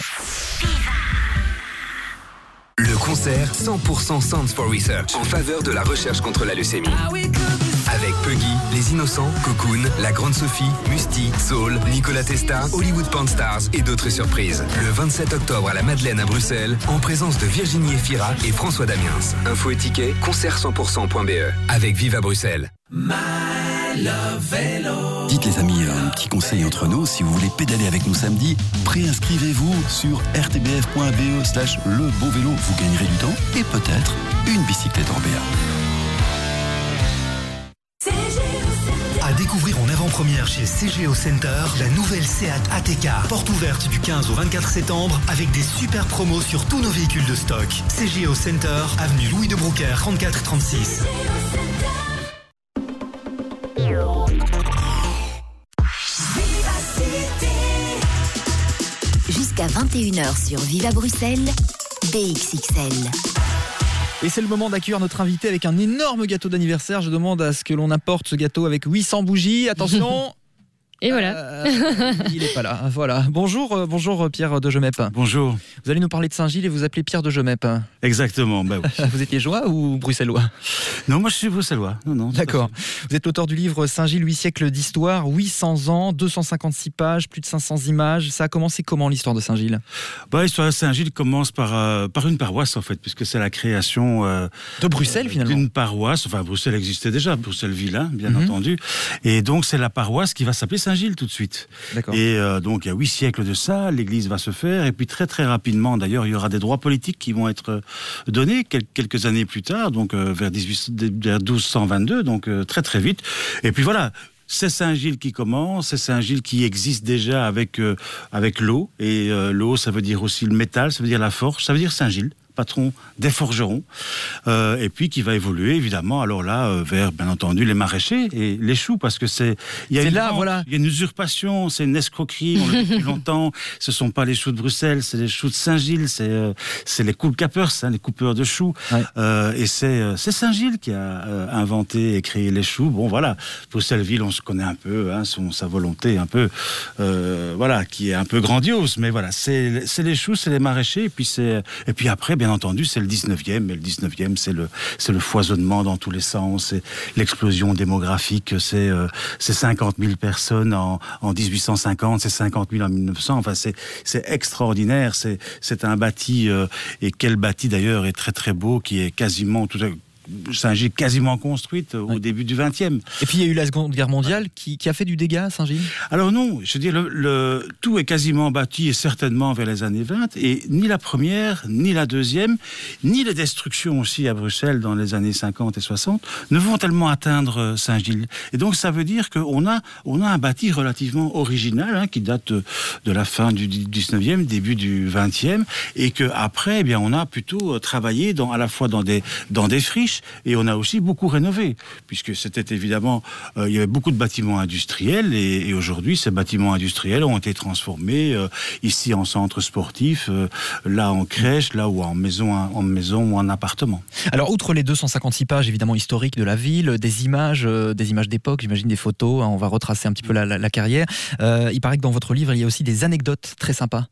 Le concert cent pour cent Sounds for Research en faveur de la recherche contre la leucémie. Avec Puggy, Les Innocents, Cocoon, La Grande Sophie, Musti, Soul, Nicolas Testa, Hollywood Pornstars et d'autres surprises. Le vingt-sept octobre à la Madeleine à Bruxelles, en présence de Virginie Efira et François Damiens. Info et tickets, concert cent pour cent point b e avec Viva Bruxelles. My le vélo. Dites les amis, un petit conseil entre nous, si vous voulez pédaler avec nous samedi, préinscrivez-vous sur r t b f point b e slash le beau vélo. Vous gagnerez du temps et peut-être une bicyclette en B A. À découvrir en avant-première chez C G O Center, la nouvelle Seat A T K. Porte ouverte du quinze au vingt-quatre septembre avec des super promos sur tous nos véhicules de stock. C G O Center, avenue Louis de Brocaire, trente-quatre trente-six. Jusqu'à vingt et une heures sur Viva Bruxelles, B X X L. Et c'est le moment d'accueillir notre invité avec un énorme gâteau d'anniversaire. Je demande à ce que l'on apporte ce gâteau avec huit cents bougies. Attention. Et voilà. Euh, il n'est pas là. Voilà. Bonjour, euh, bonjour Pierre de Gemep. Bonjour. Vous allez nous parler de Saint-Gilles et vous appelez Pierre de Gemep. Exactement. Bah oui. Vous étiez joie ou bruxellois? Non, moi je suis bruxellois. Non, non. D'accord. Vous êtes l'auteur du livre Saint-Gilles, huit siècles d'histoire, huit cents ans, deux cent cinquante-six pages, plus de cinq cents images. Ça a commencé comment l'histoire de Saint-Gilles? Bah, l'histoire de Saint-Gilles commence par, euh, par une paroisse en fait, puisque c'est la création euh, de Bruxelles finalement. D'une paroisse. Enfin, Bruxelles existait déjà, Bruxelles-Ville, hein, bien Mhm. entendu. Et donc c'est la paroisse qui va s'appeler Saint-Gilles tout de suite. D'accord. Et euh, donc il y a huit siècles de ça, l'église va se faire, et puis très très rapidement d'ailleurs il y aura des droits politiques qui vont être euh, donnés quel- quelques années plus tard, donc euh, vers, dix-huit, vers douze cent vingt-deux, donc euh, très très vite. Et puis voilà. C'est Saint-Gilles qui commence, c'est Saint-Gilles qui existe déjà avec, euh, avec l'eau, et euh, l'eau ça veut dire aussi le métal, ça veut dire la forge, ça veut dire Saint-Gilles, patron des forgerons, euh, et puis qui va évoluer évidemment alors là euh, vers bien entendu les maraîchers et les choux, parce que c'est il y a C'est une là, vente, voilà. il y a une usurpation, c'est une escroquerie, on le dit depuis longtemps. Ce sont pas les choux de Bruxelles, c'est les choux de Saint-Gilles, c'est euh, c'est les coupeurs, hein, les coupeurs de choux, euh, et c'est euh, c'est Saint-Gilles qui a euh, inventé et créé les choux. Bon voilà, Bruxelles-Ville on se connaît un peu, hein, son sa volonté un peu euh, voilà qui est un peu grandiose, mais voilà c'est c'est les choux, c'est les maraîchers, et puis c'est et puis après bien entendu, c'est le dix-neuvième, et le dix-neuvième, c'est le, c'est le foisonnement dans tous les sens, c'est l'explosion démographique, c'est, euh, c'est cinquante mille personnes en, en dix-huit cent cinquante, c'est cinquante mille en mille neuf cents, enfin, c'est, c'est extraordinaire, c'est, c'est un bâti, euh, et quel bâti d'ailleurs est très très beau, qui est quasiment tout à Saint-Gilles quasiment construite au Oui. début du vingtième. Et puis il y a eu la Seconde Guerre mondiale qui, qui a fait du dégât à Saint-Gilles. Alors non, je veux dire, le, le, tout est quasiment bâti, et certainement vers les années vingt, et ni la première, ni la deuxième, ni les destructions aussi à Bruxelles dans les années cinquante et soixante ne vont tellement atteindre Saint-Gilles. Et donc ça veut dire qu'on a, on a un bâti relativement original, hein, qui date de la fin du dix-neuvième, début du vingtième, et qu'après, eh bien, on a plutôt travaillé dans, à la fois dans des, dans des friches, et on a aussi beaucoup rénové, puisque c'était évidemment, euh, il y avait beaucoup de bâtiments industriels, et, et aujourd'hui ces bâtiments industriels ont été transformés euh, ici en centre sportif, euh, là en crèche, là ou en maison, en maison ou en appartement. Alors, outre les deux cent cinquante-six pages évidemment historiques de la ville, des images, euh, des images d'époque, j'imagine des photos, hein, on va retracer un petit peu la, la, la carrière. Euh, il paraît que dans votre livre, il y a aussi des anecdotes très sympas.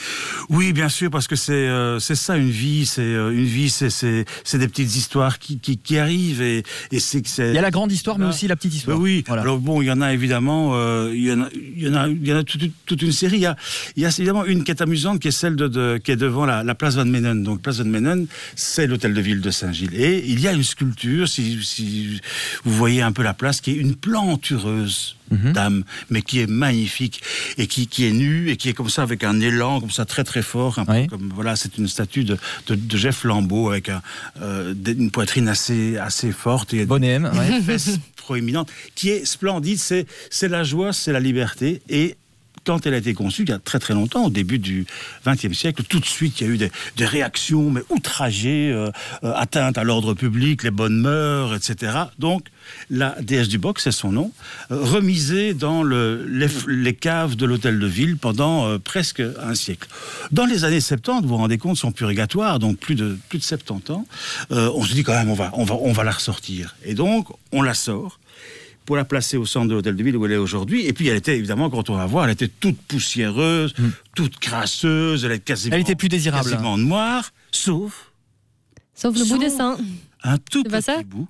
Oui, bien sûr, parce que c'est euh, c'est ça une vie, c'est euh, une vie, c'est c'est c'est des petites histoires qui qui, qui arrivent, et et c'est que c'est. Il y a la grande histoire, mais aussi la petite histoire. Ben oui. Voilà. Alors bon, il y en a évidemment, euh, il y en a il y en a il y en a toute, toute une série. Il y a il y a évidemment une qui est amusante, qui est celle de, de qui est devant la, la place Van Menen. Donc place Van Menen, c'est l'hôtel de ville de Saint-Gilles, et il y a une sculpture, si si vous voyez un peu la place, qui est une plantureuse. Mmh. Dame, mais qui est magnifique, et qui, qui est nue, et qui est comme ça avec un élan comme ça très très fort, un peu comme voilà, c'est une statue de, de, de Jeff Lambeau avec un, euh, une poitrine assez assez forte et bonne M, ouais. une fesse proéminente, qui est splendide. C'est c'est la joie, c'est la liberté. Et quand elle a été conçue, il y a très très longtemps, au début du vingtième siècle, tout de suite, il y a eu des, des réactions, mais outragées, euh, euh, atteintes à l'ordre public, les bonnes mœurs, et cetera. Donc, la déesse du box, c'est son nom, euh, remisée dans le, les, les caves de l'hôtel de ville pendant euh, presque un siècle. Dans les années soixante-dix, vous vous rendez compte, son purgatoire, donc plus de, plus de soixante-dix ans, euh, on se dit quand même, on va, on va, on va la ressortir. Et donc, on la sort pour la placer au centre de l'hôtel de ville où elle est aujourd'hui. Et puis elle était évidemment, quand on va voir, elle était toute poussiéreuse, mmh. toute crasseuse, elle était quasiment, elle était plus désirable, quasiment noire, sauf sauf le sauf bout des seins, un tout c'est petit ça bout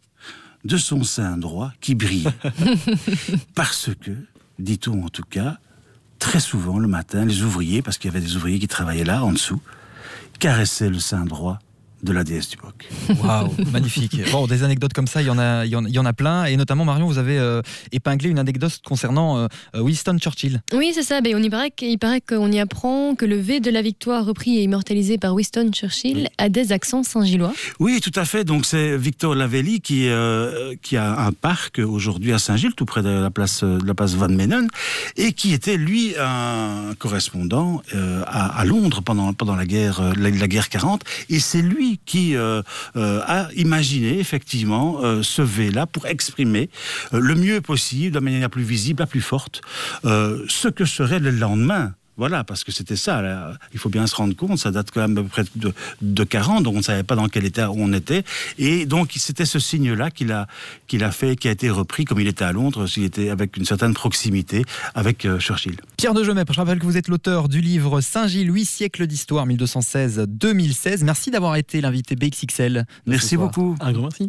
de son sein droit qui brille. Parce que, dit-on en tout cas, très souvent le matin, les ouvriers, parce qu'il y avait des ouvriers qui travaillaient là en dessous, caressaient le sein droit de la déesse du Boc. Waouh, magnifique. Bon, des anecdotes comme ça, il y en a, il y en, il y en a plein. Et notamment, Marion, vous avez euh, épinglé une anecdote concernant euh, Winston Churchill. Oui, c'est ça. Ben, on y paraît qu'il paraît qu'on y apprend que le V de la victoire, repris et immortalisé par Winston Churchill, a des accents saint-gillois. Oui, tout à fait. Donc c'est Victor Lavelli qui, euh, qui a un parc aujourd'hui à Saint-Gilles, tout près de la place, de la place Van Menen, et qui était lui un correspondant euh, à, à Londres pendant, pendant la guerre, la, la guerre quarante. Et c'est lui qui euh, euh, a imaginé effectivement euh, ce V-là pour exprimer euh, le mieux possible, de la manière la plus visible, la plus forte, euh, ce que serait le lendemain. Voilà, parce que c'était ça, là. Il faut bien se rendre compte, ça date quand même à peu près de, de quarante, donc on ne savait pas dans quel état on était, et donc c'était ce signe-là qu'il a, qu'il a fait, qui a été repris, comme il était à Londres, il était avec une certaine proximité avec euh, Churchill. Pierre de Gemep, je rappelle que vous êtes l'auteur du livre Saint-Gilles, huit siècles d'histoire, mille deux cent seize à deux mille seize. Merci d'avoir été l'invité B X X L. Merci beaucoup. Un grand merci.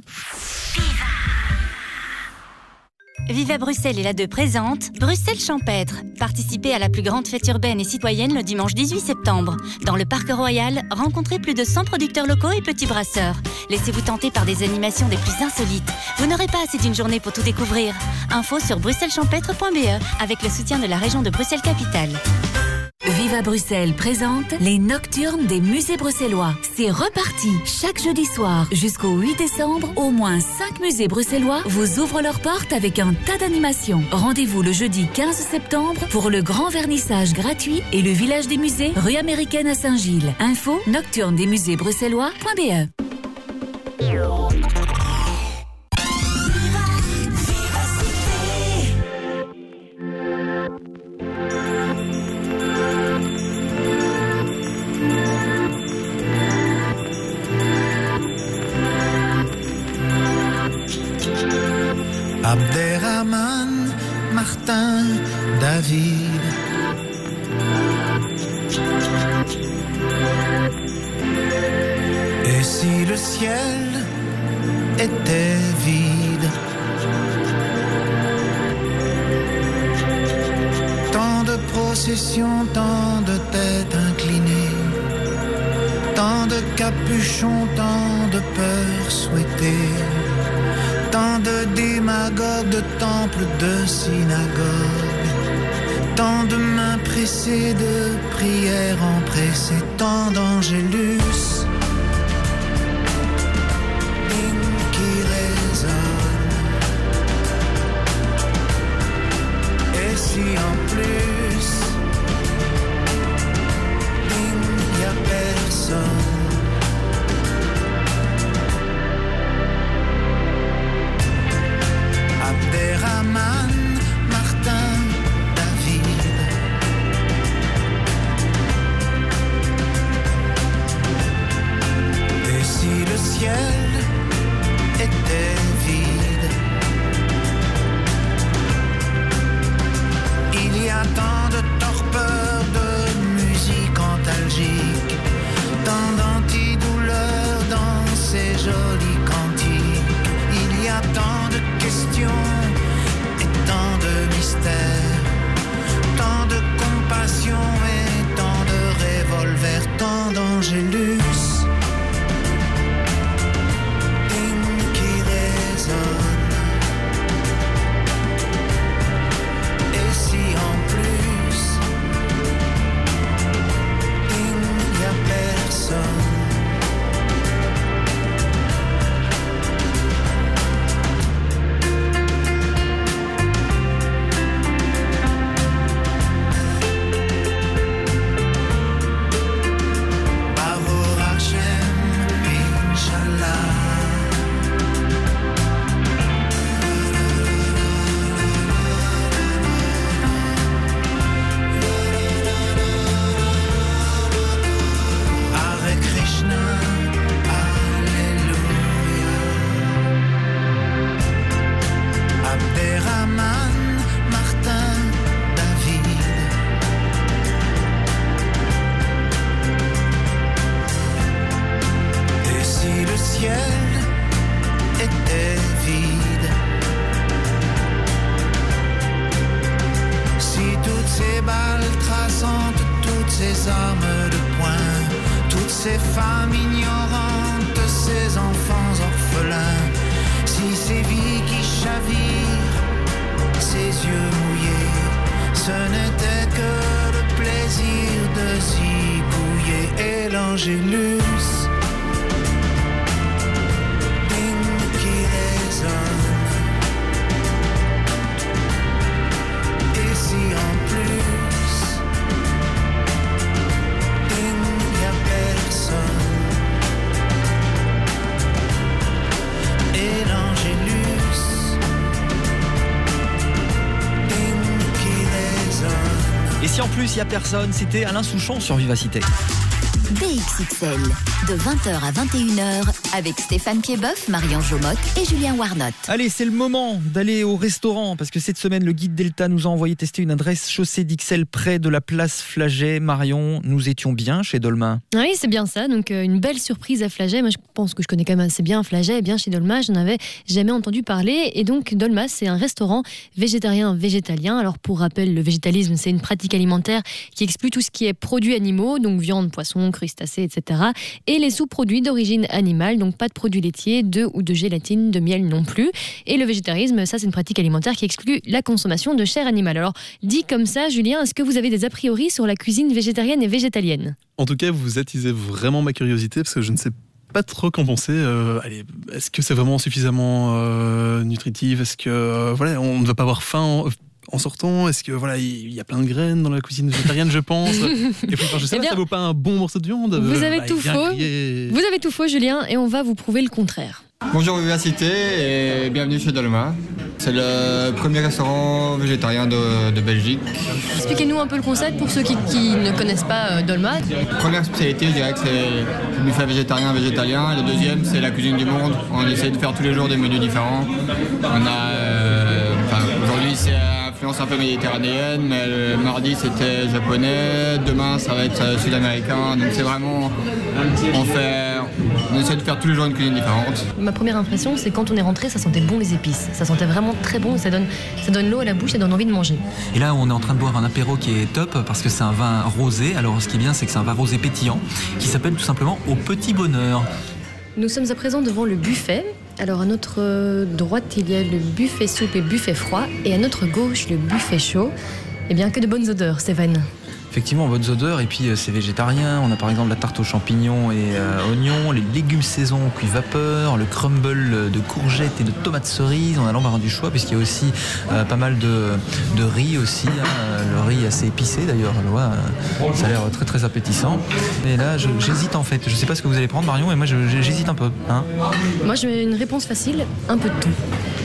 Viva Bruxelles est la deux présente Bruxelles Champêtre. Participez à la plus grande fête urbaine et citoyenne le dimanche dix-huit septembre. Dans le Parc Royal, rencontrez plus de cent producteurs locaux et petits brasseurs. Laissez-vous tenter par des animations des plus insolites. Vous n'aurez pas assez d'une journée pour tout découvrir. Info sur bruxelles champêtre point b e avec le soutien de la région de Bruxelles-Capitale. Viva Bruxelles présente les Nocturnes des musées bruxellois. C'est reparti. Chaque jeudi soir jusqu'au huit décembre, au moins cinq musées bruxellois vous ouvrent leurs portes avec un tas d'animations. Rendez-vous le jeudi quinze septembre pour le grand vernissage gratuit et le village des musées, rue américaine à Saint-Gilles. Info nocturne des musées bruxellois point b e. Abderrahman, Martin, David. Et si le ciel était vide? Tant de processions, tant de têtes inclinées, tant de capuchons, tant de peurs souhaitées. Tant de démagogues, de temples, de synagogues, tant de mains pressées, de prières empressées, tant d'angélus, hymnes qui résonnent. Et si en plus, il n'y a personne? Abderrahman, Martin, David. Et si le ciel était vide? Il y a tant de torpeur, de musique antalgique, tant d'antidouleurs dans ces jolis cantiques. Il y a tant de questions et tant de mystères, tant de compassion et tant de revolvers, tant d'angélus, hymnes qui résonnent. Et si en plus, il n'y a personne? Ces femmes ignorantes Ce n'était que le plaisir de zigouiller et l'angélus. Ding qui résonne. Et si en plus, ding, y a personne. Et l'angélus, ding qui résonne. Et si en plus il n'y a personne, c'était Alain Souchon sur Vivacité. B X X L, de vingt heures à vingt et une heures, avec Stéphane Piedboeuf, Marion Jomotte et Julien Warnotte. Allez, c'est le moment d'aller au restaurant, parce que cette semaine, le guide Delta nous a envoyé tester une adresse chaussée d'I X L près de la place Flagey. Marion, nous étions bien chez Dolma. Oui, c'est bien ça, donc euh, une belle surprise à Flagey. Moi, je pense que je connais quand même assez bien Flagey, bien chez Dolma, je n'en avais jamais entendu parler. Et donc, Dolma, c'est un restaurant végétarien-végétalien. Alors, pour rappel, le végétalisme, c'est une pratique alimentaire qui exclut tout ce qui est produits animaux, donc viande, poisson, crustacés, et cetera. Et les sous-produits d'origine animale, donc pas de produits laitiers, d'œufs ou de gélatine, de miel non plus. Et le végétarisme, ça c'est une pratique alimentaire qui exclut la consommation de chair animale. Alors, dit comme ça, Julien, est-ce que vous avez des a priori sur la cuisine végétarienne et végétalienne ? En tout cas, vous attisez vraiment ma curiosité parce que je ne sais pas trop qu'en penser. Euh, allez, est-ce que c'est vraiment suffisamment euh, nutritif ? Est-ce que euh, voilà, on ne va pas avoir faim en... En sortant, est-ce que voilà, il y a plein de graines dans la cuisine végétarienne, je pense. Et puis, enfin, je sais eh pas, bien, ça vaut pas un bon morceau de viande. Vous avez bah, tout faux. Grillé. Vous avez tout faux, Julien, et on va vous prouver le contraire. Bonjour Vivacité et bienvenue chez Dolma. C'est le premier restaurant végétarien de, de Belgique. Expliquez-nous un peu le concept pour ceux qui, qui ne connaissent pas euh, Dolma. Première spécialité, je dirais que c'est le buffet végétarien végétalien. Le deuxième, c'est la cuisine du monde. On essaie de faire tous les jours des menus différents. On a, euh, enfin, aujourd'hui c'est influence un peu méditerranéenne, mais le mardi c'était japonais, demain ça va être sud-américain. Donc c'est vraiment, on fait, on essaie de faire tous les jours une cuisine différente. Ma première impression, c'est quand on est rentré, ça sentait bon les épices. Ça sentait vraiment très bon, ça donne, ça donne l'eau à la bouche, ça donne envie de manger. Et là, on est en train de boire un apéro qui est top parce que c'est un vin rosé. Alors, ce qui est bien, c'est que c'est un vin rosé pétillant qui s'appelle tout simplement Au Petit Bonheur. Nous sommes à présent devant le buffet. Alors, à notre droite, il y a le buffet soupe et le buffet froid. Et à notre gauche, le buffet chaud. Eh bien, que de bonnes odeurs, Stéphane. Effectivement, bonnes odeurs, et puis euh, c'est végétarien. On a par exemple la tarte aux champignons et euh, oignons, les légumes saison cuits vapeur, le crumble de courgettes et de tomates cerises. On a l'embarras du choix puisqu'il y a aussi euh, pas mal de, de riz aussi. Hein. Le riz assez épicé d'ailleurs, ouais, ça a l'air très très appétissant. Et là, je, j'hésite en fait. Je sais pas ce que vous allez prendre, Marion, et moi je, j'hésite un peu. Hein. Moi, j'ai une réponse facile, un peu de tout.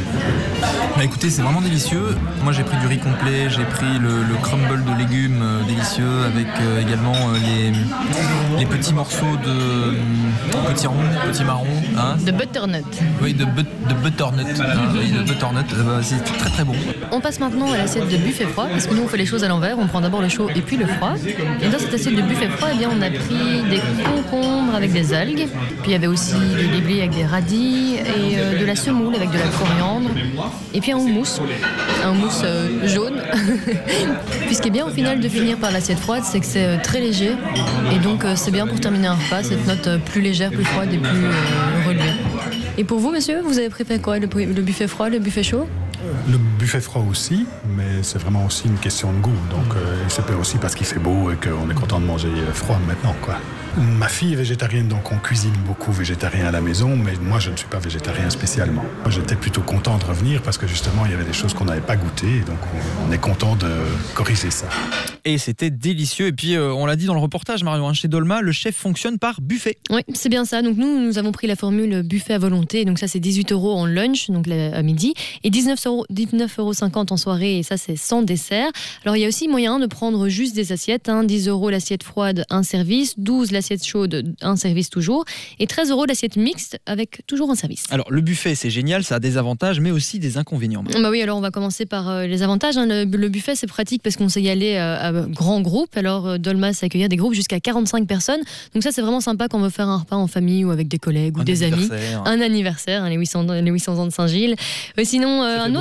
Bah écoutez, c'est vraiment délicieux. Moi j'ai pris du riz complet, j'ai pris le, le crumble de légumes euh, délicieux avec euh, également euh, les, les petits morceaux de euh, petits ronds, petits marrons. Hein. De butternut. Oui, de, but, de butternut. Hein, oui, de butternut. Euh, bah, c'est très très bon. On passe maintenant à l'assiette de buffet froid parce que nous on fait les choses à l'envers. On prend d'abord le chaud et puis le froid. Et dans cette assiette de buffet froid, eh bien, on a pris des concombres avec des algues. Puis il y avait aussi des déblés avec des radis et euh, de la semoule avec de la coriandre. Et puis un houmous, un houmous euh, jaune. Puis ce qui est bien au final de finir par l'assiette froide, c'est que c'est euh, très léger. Et donc euh, c'est bien pour terminer un repas, cette note euh, plus légère, plus froide et plus euh, relevée. Et pour vous, monsieur, vous avez préféré quoi, le, le buffet froid, le buffet chaud ? Le buffet froid aussi, mais c'est vraiment aussi une question de goût. Donc euh, c'est peut aussi parce qu'il fait beau et qu'on est content de manger froid maintenant, quoi. Ma fille est végétarienne, donc on cuisine beaucoup végétarien à la maison, mais moi je ne suis pas végétarien spécialement. Moi, j'étais plutôt content de revenir parce que justement il y avait des choses qu'on n'avait pas goûtées, donc on, on est content de corriger ça. Et c'était délicieux. Et puis euh, on l'a dit dans le reportage, Marion, hein, chez Dolma, le chef fonctionne par buffet. Oui, c'est bien ça. Donc nous, nous avons pris la formule buffet à volonté. Donc ça c'est dix-huit euros en lunch, donc à midi, et dix-neuf euros cinquante en soirée, et ça c'est sans dessert. Alors il y a aussi moyen de prendre juste des assiettes, hein, dix euros l'assiette froide, un service, douze l'assiette chaude, un service toujours, et treize euros l'assiette mixte avec toujours un service. Alors le buffet c'est génial, ça a des avantages mais aussi des inconvénients. Bah oui, alors on va commencer par euh, les avantages. Hein. Le, le buffet c'est pratique parce qu'on sait y aller euh, à grand groupe. Alors euh, Dolma sait accueillir des groupes jusqu'à quarante-cinq personnes. Donc ça c'est vraiment sympa quand on veut faire un repas en famille ou avec des collègues ou un des amis. Hein. Un anniversaire, hein, les, huit cents, les huit cents ans de Saint-Gilles. Euh, sinon, euh, un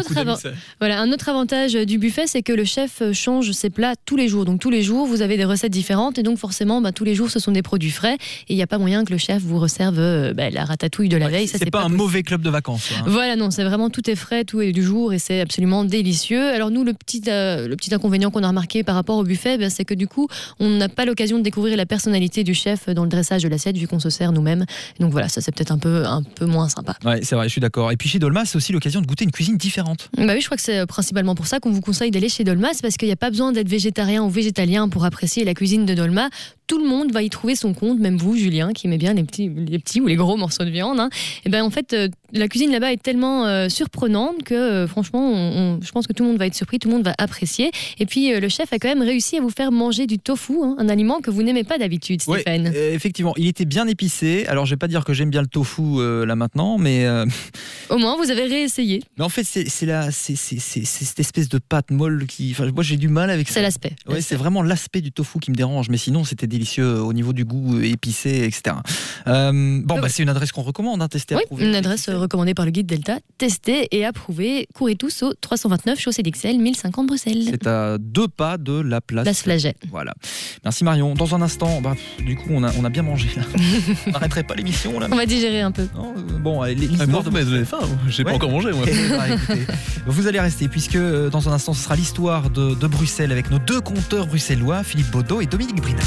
autre, avant... voilà, un autre avantage du buffet, c'est que le chef change ses plats tous les jours. Donc tous les jours, vous avez des recettes différentes et donc forcément, bah, tous les jours, ce sont des produits frais et il n'y a pas moyen que le chef vous resserve euh, bah, la ratatouille de la ouais, veille. C'est, ça, c'est pas, pas un possible. Mauvais club de vacances. Hein. Voilà, non, c'est vraiment tout est frais, tout est du jour et c'est absolument délicieux. Alors nous, le petit, euh, le petit inconvénient qu'on a remarqué par rapport au buffet, bah, c'est que du coup, on n'a pas l'occasion de découvrir la personnalité du chef dans le dressage de l'assiette vu qu'on se sert nous-mêmes. Donc voilà, ça c'est peut-être un peu, un peu moins sympa. Ouais, c'est vrai, je suis d'accord. Et puis chez Dolma, c'est aussi l'occasion de goûter une cuisine différente. Bah oui, je crois que c'est principalement pour ça qu'on vous conseille d'aller chez Dolma, c'est parce qu'il n'y a pas besoin d'être végétarien ou végétalien pour apprécier la cuisine de Dolma. Tout le monde va y trouver son compte, même vous, Julien, qui aimez bien les petits, les petits ou les gros morceaux de viande. Hein. Et ben en fait, euh, la cuisine là-bas est tellement euh, surprenante que euh, franchement, on, on, je pense que tout le monde va être surpris, tout le monde va apprécier. Et puis euh, le chef a quand même réussi à vous faire manger du tofu, hein, un aliment que vous n'aimez pas d'habitude, Stéphane. Oui, euh, effectivement, il était bien épicé. Alors je vais pas dire que j'aime bien le tofu euh, là maintenant, mais euh... au moins vous avez réessayé. Mais en fait, c'est, c'est, la, c'est, c'est, c'est, c'est cette espèce de pâte molle qui, enfin, moi j'ai du mal avec ça. C'est l'aspect. Ouais, l'aspect. C'est vraiment l'aspect du tofu qui me dérange, mais sinon c'était délicieux au niveau du goût épicé, et cetera. Euh, bon, bah, c'est une adresse qu'on recommande, hein, tester, oui, approuver. Une adresse recommandée par le guide Delta, testée et approuvée. Courez tous au trois cent vingt-neuf chaussée d'Ixelles, mille cinquante Bruxelles. C'est à deux pas de la place. Place Flaget. Voilà. Merci Marion. Dans un instant, bah, du coup, on a, on a bien mangé là. On n'arrêterait pas l'émission là. On va digérer un peu. Non, euh, bon, allez, ah, moi, vous m'avez donné faim. J'ai ouais. pas encore mangé moi. bah, écoutez, vous allez rester puisque euh, dans un instant, ce sera l'histoire de, de Bruxelles avec nos deux conteurs bruxellois, Philippe Baudot et Dominique Brina.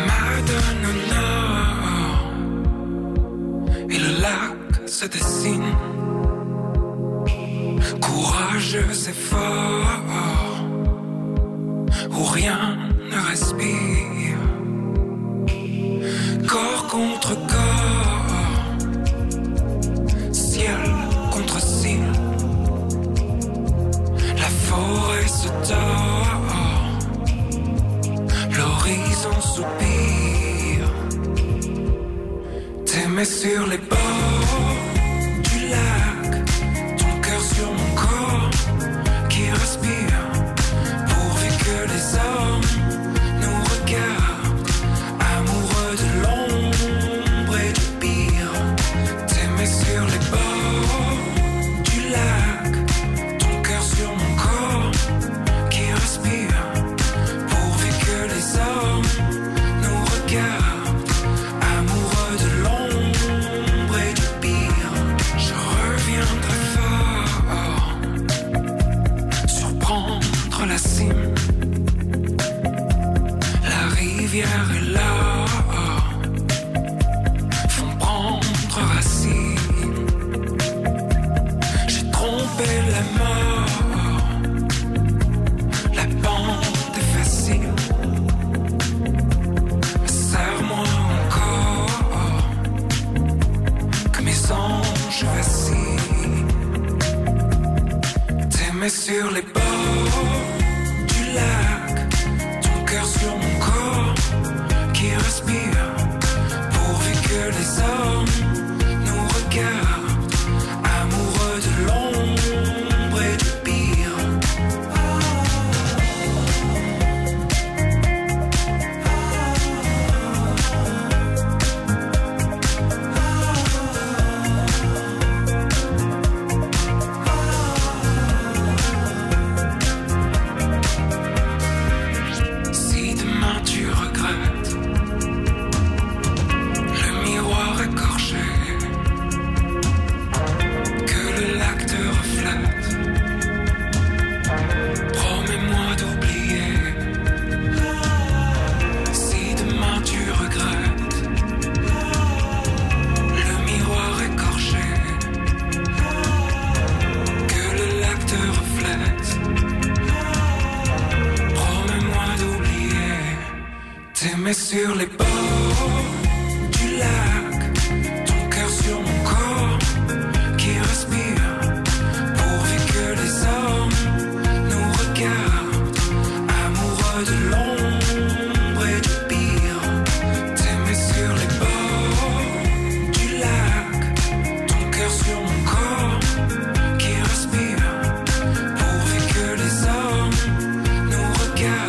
Et le lac se dessine, courageux et fort, où rien ne respire, corps contre corps, ciel contre ciel, la forêt se tord, l'horizon soupire. T'aimer sur les bords du lac, ton cœur sur mon corps qui respire, pourvu que les hommes nous regardent, amoureux de l'ombre et du pire. T'aimer sur les bords du lac, ton cœur sur mon corps qui respire, pourvu que les hommes nous regardent. La cime, la rivière est là, font prendre racine. J'ai trompé la mort, la pente est facile. Serre-moi encore, que mes anges vacillent. T'aimer sur les bords du lac, ton cœur sur mon corps qui respire, pourvu que les hommes nous regardent, amoureux de l'ombre et du pire. T'aimer sur les bords du lac, ton cœur sur mon corps qui respire, pourvu que les hommes nous regardent, amoureux de l'ombre et du pire. T'aimer sur les bords du lac, ton cœur sur mon corps qui respire, pourvu que les hommes nous regardent.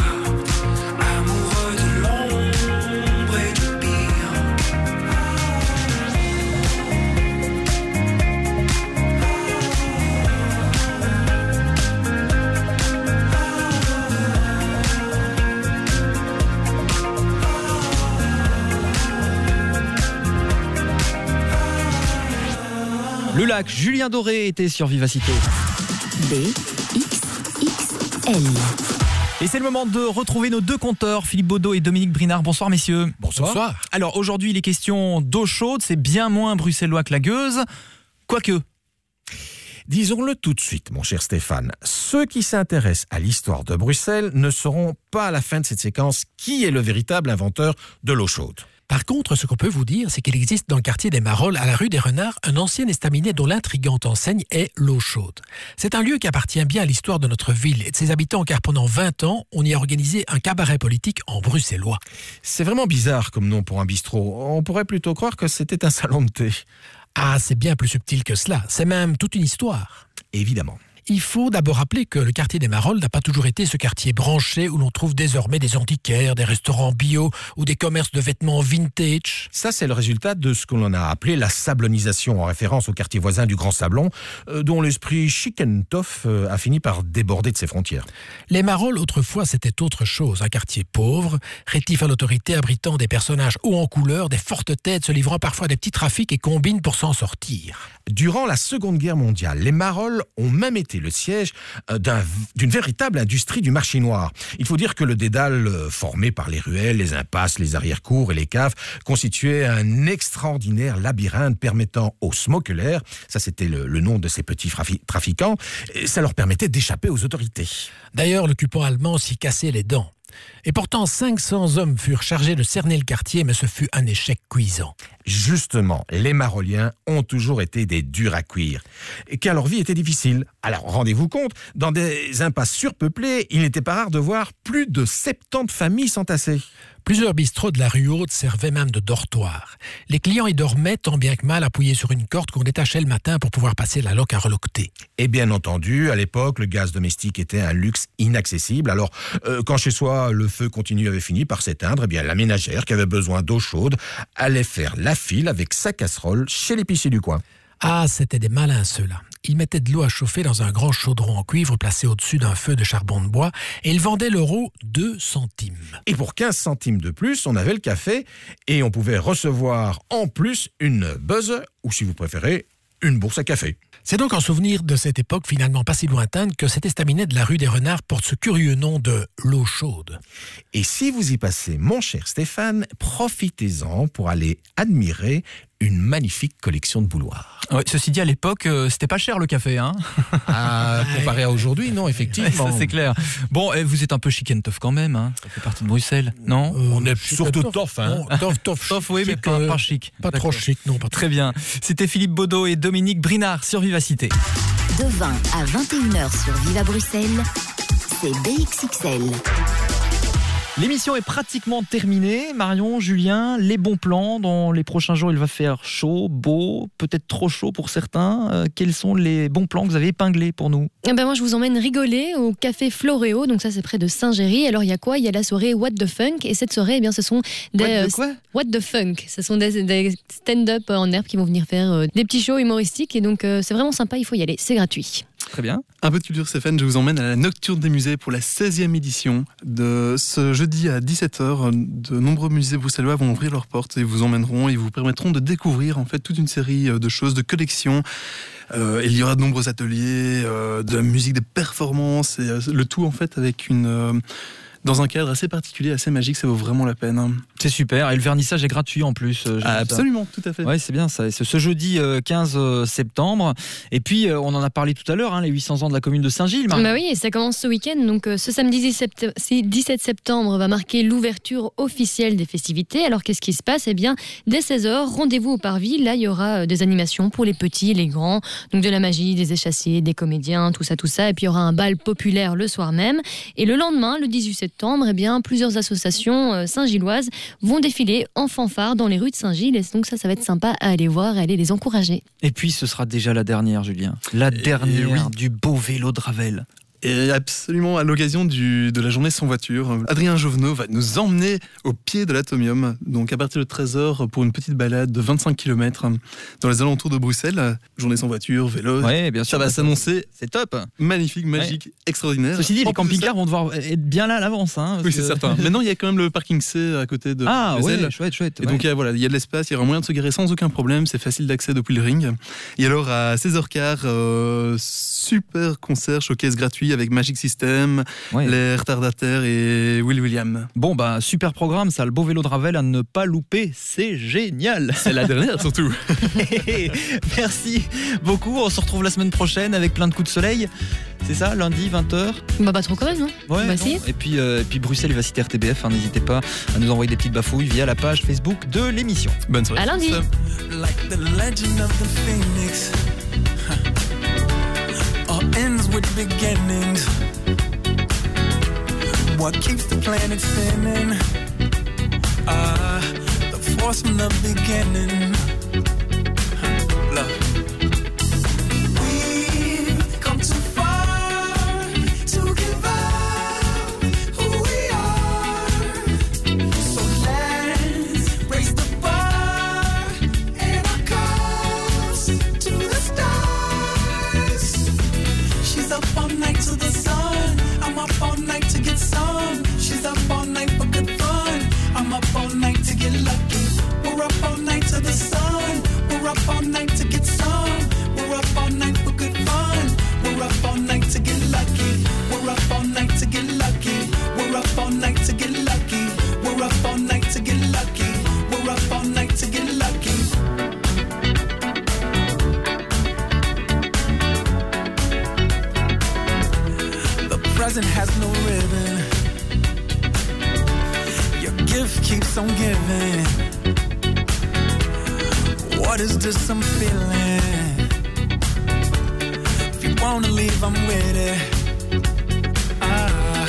Le lac, Julien Doré était sur Vivacité. B X X L. Et c'est le moment de retrouver nos deux compteurs, Philippe Baudot et Dominique Brinard. Bonsoir messieurs. Bonsoir. Bonsoir. Alors aujourd'hui, les questions d'eau chaude, c'est bien moins bruxellois que la gueuse. Quoique. Disons-le tout de suite, mon cher Stéphane, ceux qui s'intéressent à l'histoire de Bruxelles ne sauront pas à la fin de cette séquence qui est le véritable inventeur de l'eau chaude. Par contre, ce qu'on peut vous dire, c'est qu'il existe dans le quartier des Marolles, à la rue des Renards, un ancien estaminet dont l'intrigante enseigne est l'eau chaude. C'est un lieu qui appartient bien à l'histoire de notre ville et de ses habitants, car pendant vingt ans, on y a organisé un cabaret politique en bruxellois. C'est vraiment bizarre comme nom pour un bistrot. On pourrait plutôt croire que c'était un salon de thé. Ah, c'est bien plus subtil que cela. C'est même toute une histoire. Évidemment. Il faut d'abord rappeler que le quartier des Marolles n'a pas toujours été ce quartier branché où l'on trouve désormais des antiquaires, des restaurants bio ou des commerces de vêtements vintage. Ça, c'est le résultat de ce que l'on a appelé la sablonisation, en référence au quartier voisin du Grand Sablon, euh, dont l'esprit chic and tough euh, a fini par déborder de ses frontières. Les Marolles, autrefois, c'était autre chose. Un quartier pauvre, rétif à l'autorité, abritant des personnages hauts en couleur, des fortes têtes, se livrant parfois à des petits trafics et combines pour s'en sortir. Durant la Seconde Guerre mondiale, les Marolles ont même été le siège d'un, d'une véritable industrie du marché noir. Il faut dire que le dédale formé par les ruelles, les impasses, les arrière-cours et les caves constituait un extraordinaire labyrinthe permettant aux smokelaires, ça c'était le, le nom de ces petits trafi- trafiquants, ça leur permettait d'échapper aux autorités. D'ailleurs, l'occupant allemand s'y cassait les dents. Et pourtant, cinq cents hommes furent chargés de cerner le quartier, mais ce fut un échec cuisant. Justement, les Marolliens ont toujours été des durs à cuire, car leur vie était difficile. Alors, rendez-vous compte, dans des impasses surpeuplées, il n'était pas rare de voir plus de soixante-dix familles s'entasser. Plusieurs bistrots de la rue Haute servaient même de dortoir. Les clients y dormaient tant bien que mal appuyés sur une corde qu'on détachait le matin pour pouvoir passer la loque à reloqueter. Et bien entendu, à l'époque, le gaz domestique était un luxe inaccessible. Alors, euh, quand chez soi, le feu continu avait fini par s'éteindre, eh bien, la ménagère qui avait besoin d'eau chaude allait faire la file avec sa casserole chez l'épicier du coin. Ah, c'était des malins ceux-là. Ils mettaient de l'eau à chauffer dans un grand chaudron en cuivre placé au-dessus d'un feu de charbon de bois et ils vendaient l'euro deux centimes. Et pour quinze centimes de plus, on avait le café et on pouvait recevoir en plus une buzz ou, si vous préférez, une bourse à café. C'est donc en souvenir de cette époque finalement pas si lointaine que cet estaminet de la rue des Renards porte ce curieux nom de l'eau chaude. Et si vous y passez, mon cher Stéphane, profitez-en pour aller admirer une magnifique collection de bouilloires. Ouais, ceci dit, à l'époque, euh, c'était pas cher le café, hein. Ah, comparé à aujourd'hui, non, effectivement. Ouais, ça, c'est clair. Bon, eh, vous êtes un peu chic and tough quand même, hein. Ça fait partie de Bruxelles, non? euh, On est surtout tough, hein. Non, tough, tough, tough, oui, mais pas, pas chic. Pas D'accord. trop chic, non, pas Très bien. C'était Philippe Baudot et Dominique Brinard sur Vivacité. De vingt à vingt et une heures sur Viva Bruxelles, c'est B X X L. L'émission est pratiquement terminée. Marion, Julien, les bons plans. Dans les prochains jours, il va faire chaud, beau, peut-être trop chaud pour certains. Euh, quels sont les bons plans que vous avez épinglés pour nous? Eh ben moi, je vous emmène rigoler au café Floréo. Donc ça, c'est près de Saint-Géry. Alors, il y a quoi? Il y a la soirée What the Funk. Et cette soirée, eh bien, ce sont des... What the quoi? What the Funk. Ce sont des, des stand-up en herbe qui vont venir faire euh, des petits shows humoristiques. Et donc, euh, c'est vraiment sympa. Il faut y aller. C'est gratuit. Très bien. Un peu de culture, Stéphane, je vous emmène à la Nocturne des musées pour la seizième édition. De ce jeudi à dix-sept heures, de nombreux musées bruxellois vont ouvrir leurs portes et vous emmèneront et vous permettront de découvrir en fait toute une série de choses, de collections. Euh, il y aura de nombreux ateliers, euh, de la musique, des performances, et euh, le tout en fait avec une... Euh, dans un cadre assez particulier, assez magique, ça vaut vraiment la peine. C'est super, et le vernissage est gratuit en plus. Ah, absolument, tout à fait. Ouais, c'est bien ça. C'est ce jeudi quinze septembre. Et puis, on en a parlé tout à l'heure, hein, les huit cents ans de la commune de Saint-Gilles. Bah oui, et ça commence ce week-end. Donc, ce samedi dix-sept septembre va marquer l'ouverture officielle des festivités. Alors, qu'est-ce qui se passe? Eh bien, dès seize heures, rendez-vous au Parvis. Là, il y aura des animations pour les petits et les grands. Donc, de la magie, des échassiers, des comédiens, tout ça, tout ça. Et puis, il y aura un bal populaire le soir même. Et le lendemain, le dix-huit septembre, eh bien, plusieurs associations saint-gilloises vont défiler en fanfare dans les rues de Saint-Gilles. Et donc ça, ça va être sympa à aller voir, à aller les encourager. Et puis, ce sera déjà la dernière, Julien. La et dernière oui. du beau vélo de Ravel. Et absolument à l'occasion du, de la journée sans voiture, Adrien Jovenot va nous emmener au pied de l'Atomium, donc à partir de treize heures pour une petite balade de vingt-cinq kilomètres dans les alentours de Bruxelles. Journée sans voiture, vélo, ouais, bien sûr, ça va s'annoncer. C'est top. Magnifique, magique, ouais. extraordinaire. Ceci dit, en les camping-cars vont devoir être bien là à l'avance. Hein, oui, que... c'est certain. Maintenant, il y a quand même le parking C à côté de Ah Bruxelles. ouais, chouette, chouette. Et ouais. donc euh, voilà, il y a de l'espace, il y aura moyen de se garer sans aucun problème, c'est facile d'accès depuis le ring. Et alors à seize heures quinze, euh, super concert showcase gratuit avec Magic System, ouais. les retardataires et Will William. Bon bah super programme, ça, le beau vélo de Ravel à ne pas louper, c'est génial. C'est la dernière surtout. Merci beaucoup, on se retrouve la semaine prochaine avec plein de coups de soleil. C'est ça, lundi vingt heures. Bah pas trop quand même, non? Ouais, on va essayer. Et puis, euh, et puis Bruxelles Vivacité R T B F, hein, n'hésitez pas à nous envoyer des petites bafouilles via la page Facebook de l'émission. Bonne soirée. À lundi. Like the legend of the phoenix, huh. All ends with beginnings. What keeps the planet spinning? Ah, uh, the force from the beginning. Huh. Love. We've come too far to give up who we are. So let's raise the bar and our cups to the stars. She's up all night to the sun. I'm up all night to get some. She's up all night for good fun. I'm up all night to get lucky. We're up all night to the sun. We're up all night to get some. We're up all night for good fun. We're up all night to get lucky. We're up all night to get lucky. We're up all night to get lucky. We're up all night to get lucky. We're up all night to get lucky. The present has no ribbon. Your gift keeps on giving. What is this I'm feeling? If you wanna leave, I'm with it. Ah.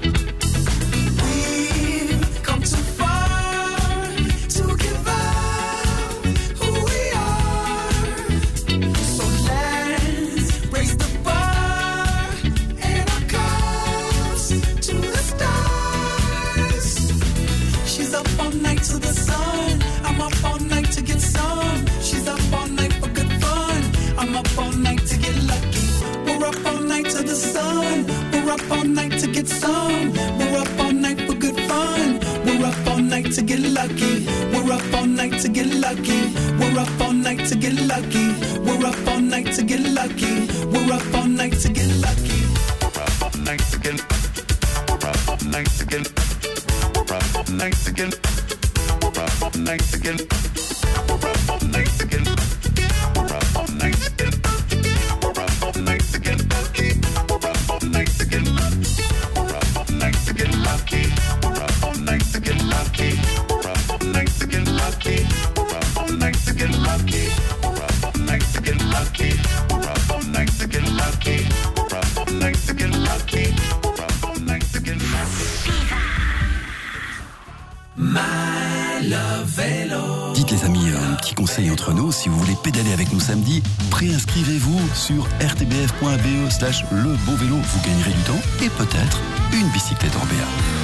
We've come too far to give up who we are. So let's raise the bar and our cups to the stars. She's up all night to the sun. I'm up all night to get some. She's up all night for good fun. I'm up all night to get lucky. We're up all night to the sun. We're up all night to get some. We're up all night for good fun. We're up all night to get lucky. We're up all night to get lucky. We're up all night to get lucky. We're up all night to get lucky. We're up all night to get lucky. We're up all night to get. We're up all night to get. We're up all night to get. We're up all night to get. We're up all night to get. We're up all night to get. We're up all night to get lucky. We're up all night to get. We're up all night to get lucky. We're up all night to get lucky. We're up all night to get lucky. We're up all night to get lucky. We're up all night to get lucky. We're up all night to get lucky. We're up all night to get lucky. We're up all night to get lucky. My Love Vélo. Dites les amis, un petit conseil entre nous, si vous voulez pédaler avec nous samedi, préinscrivez-vous sur r t b f point b e slash le beau vélo, vous gagnerez du temps et peut-être une bicyclette Orbea.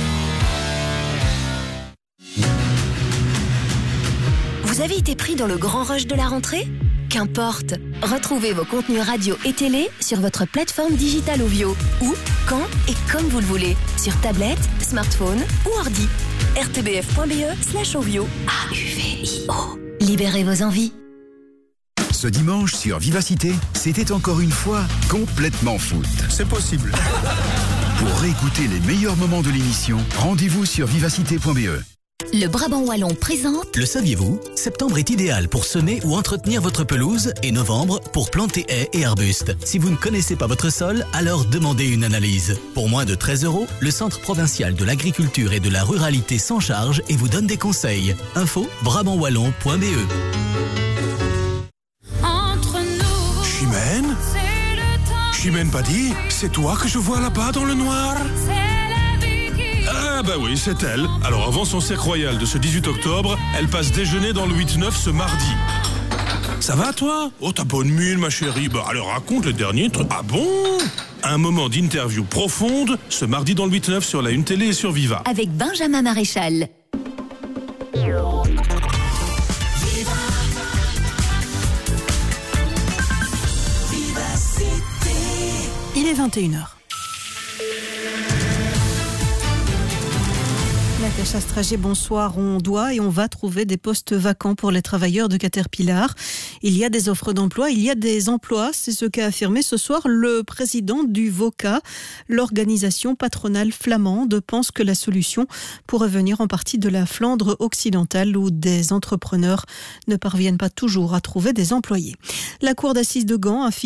Vous avez été pris dans le grand rush de la rentrée ? Qu'importe, retrouvez vos contenus radio et télé sur votre plateforme digitale Ovio, où, quand et comme vous le voulez, sur tablette, smartphone ou ordi. r t b f point b e slash Ovio. A U V I O. Libérez vos envies. Ce dimanche sur Vivacité, c'était encore une fois complètement foot. C'est possible. Pour réécouter les meilleurs moments de l'émission, rendez-vous sur vivacité point b e. Le Brabant Wallon présente. Le saviez-vous ? Septembre est idéal pour semer ou entretenir votre pelouse et novembre pour planter haies et arbustes. Si vous ne connaissez pas votre sol, alors demandez une analyse. Pour moins de treize euros, le Centre provincial de l'agriculture et de la ruralité s'en charge et vous donne des conseils. Info brabant wallon point b e. Entre nous, Chimène ? Chimène Badi, c'est toi que je vois là-bas dans le noir ? Ah bah oui, c'est elle. Alors avant son cercle royal de ce dix-huit octobre, elle passe déjeuner dans le huit neuf ce mardi. Ça va toi? Oh, t'as bonne mine, ma chérie. Bah alors raconte le dernier truc. Ah bon? Un moment d'interview profonde, ce mardi dans le huit neuf sur la Une Télé et sur Viva. Avec Benjamin Maréchal. Il est vingt et une heures. Natacha Stragé, bonsoir. On doit et on va trouver des postes vacants pour les travailleurs de Caterpillar. Il y a des offres d'emploi, il y a des emplois. C'est ce qu'a affirmé ce soir le président du VOCA. L'organisation patronale flamande pense que la solution pourrait venir en partie de la Flandre occidentale où des entrepreneurs ne parviennent pas toujours à trouver des employés. La cour d'assises de Gand a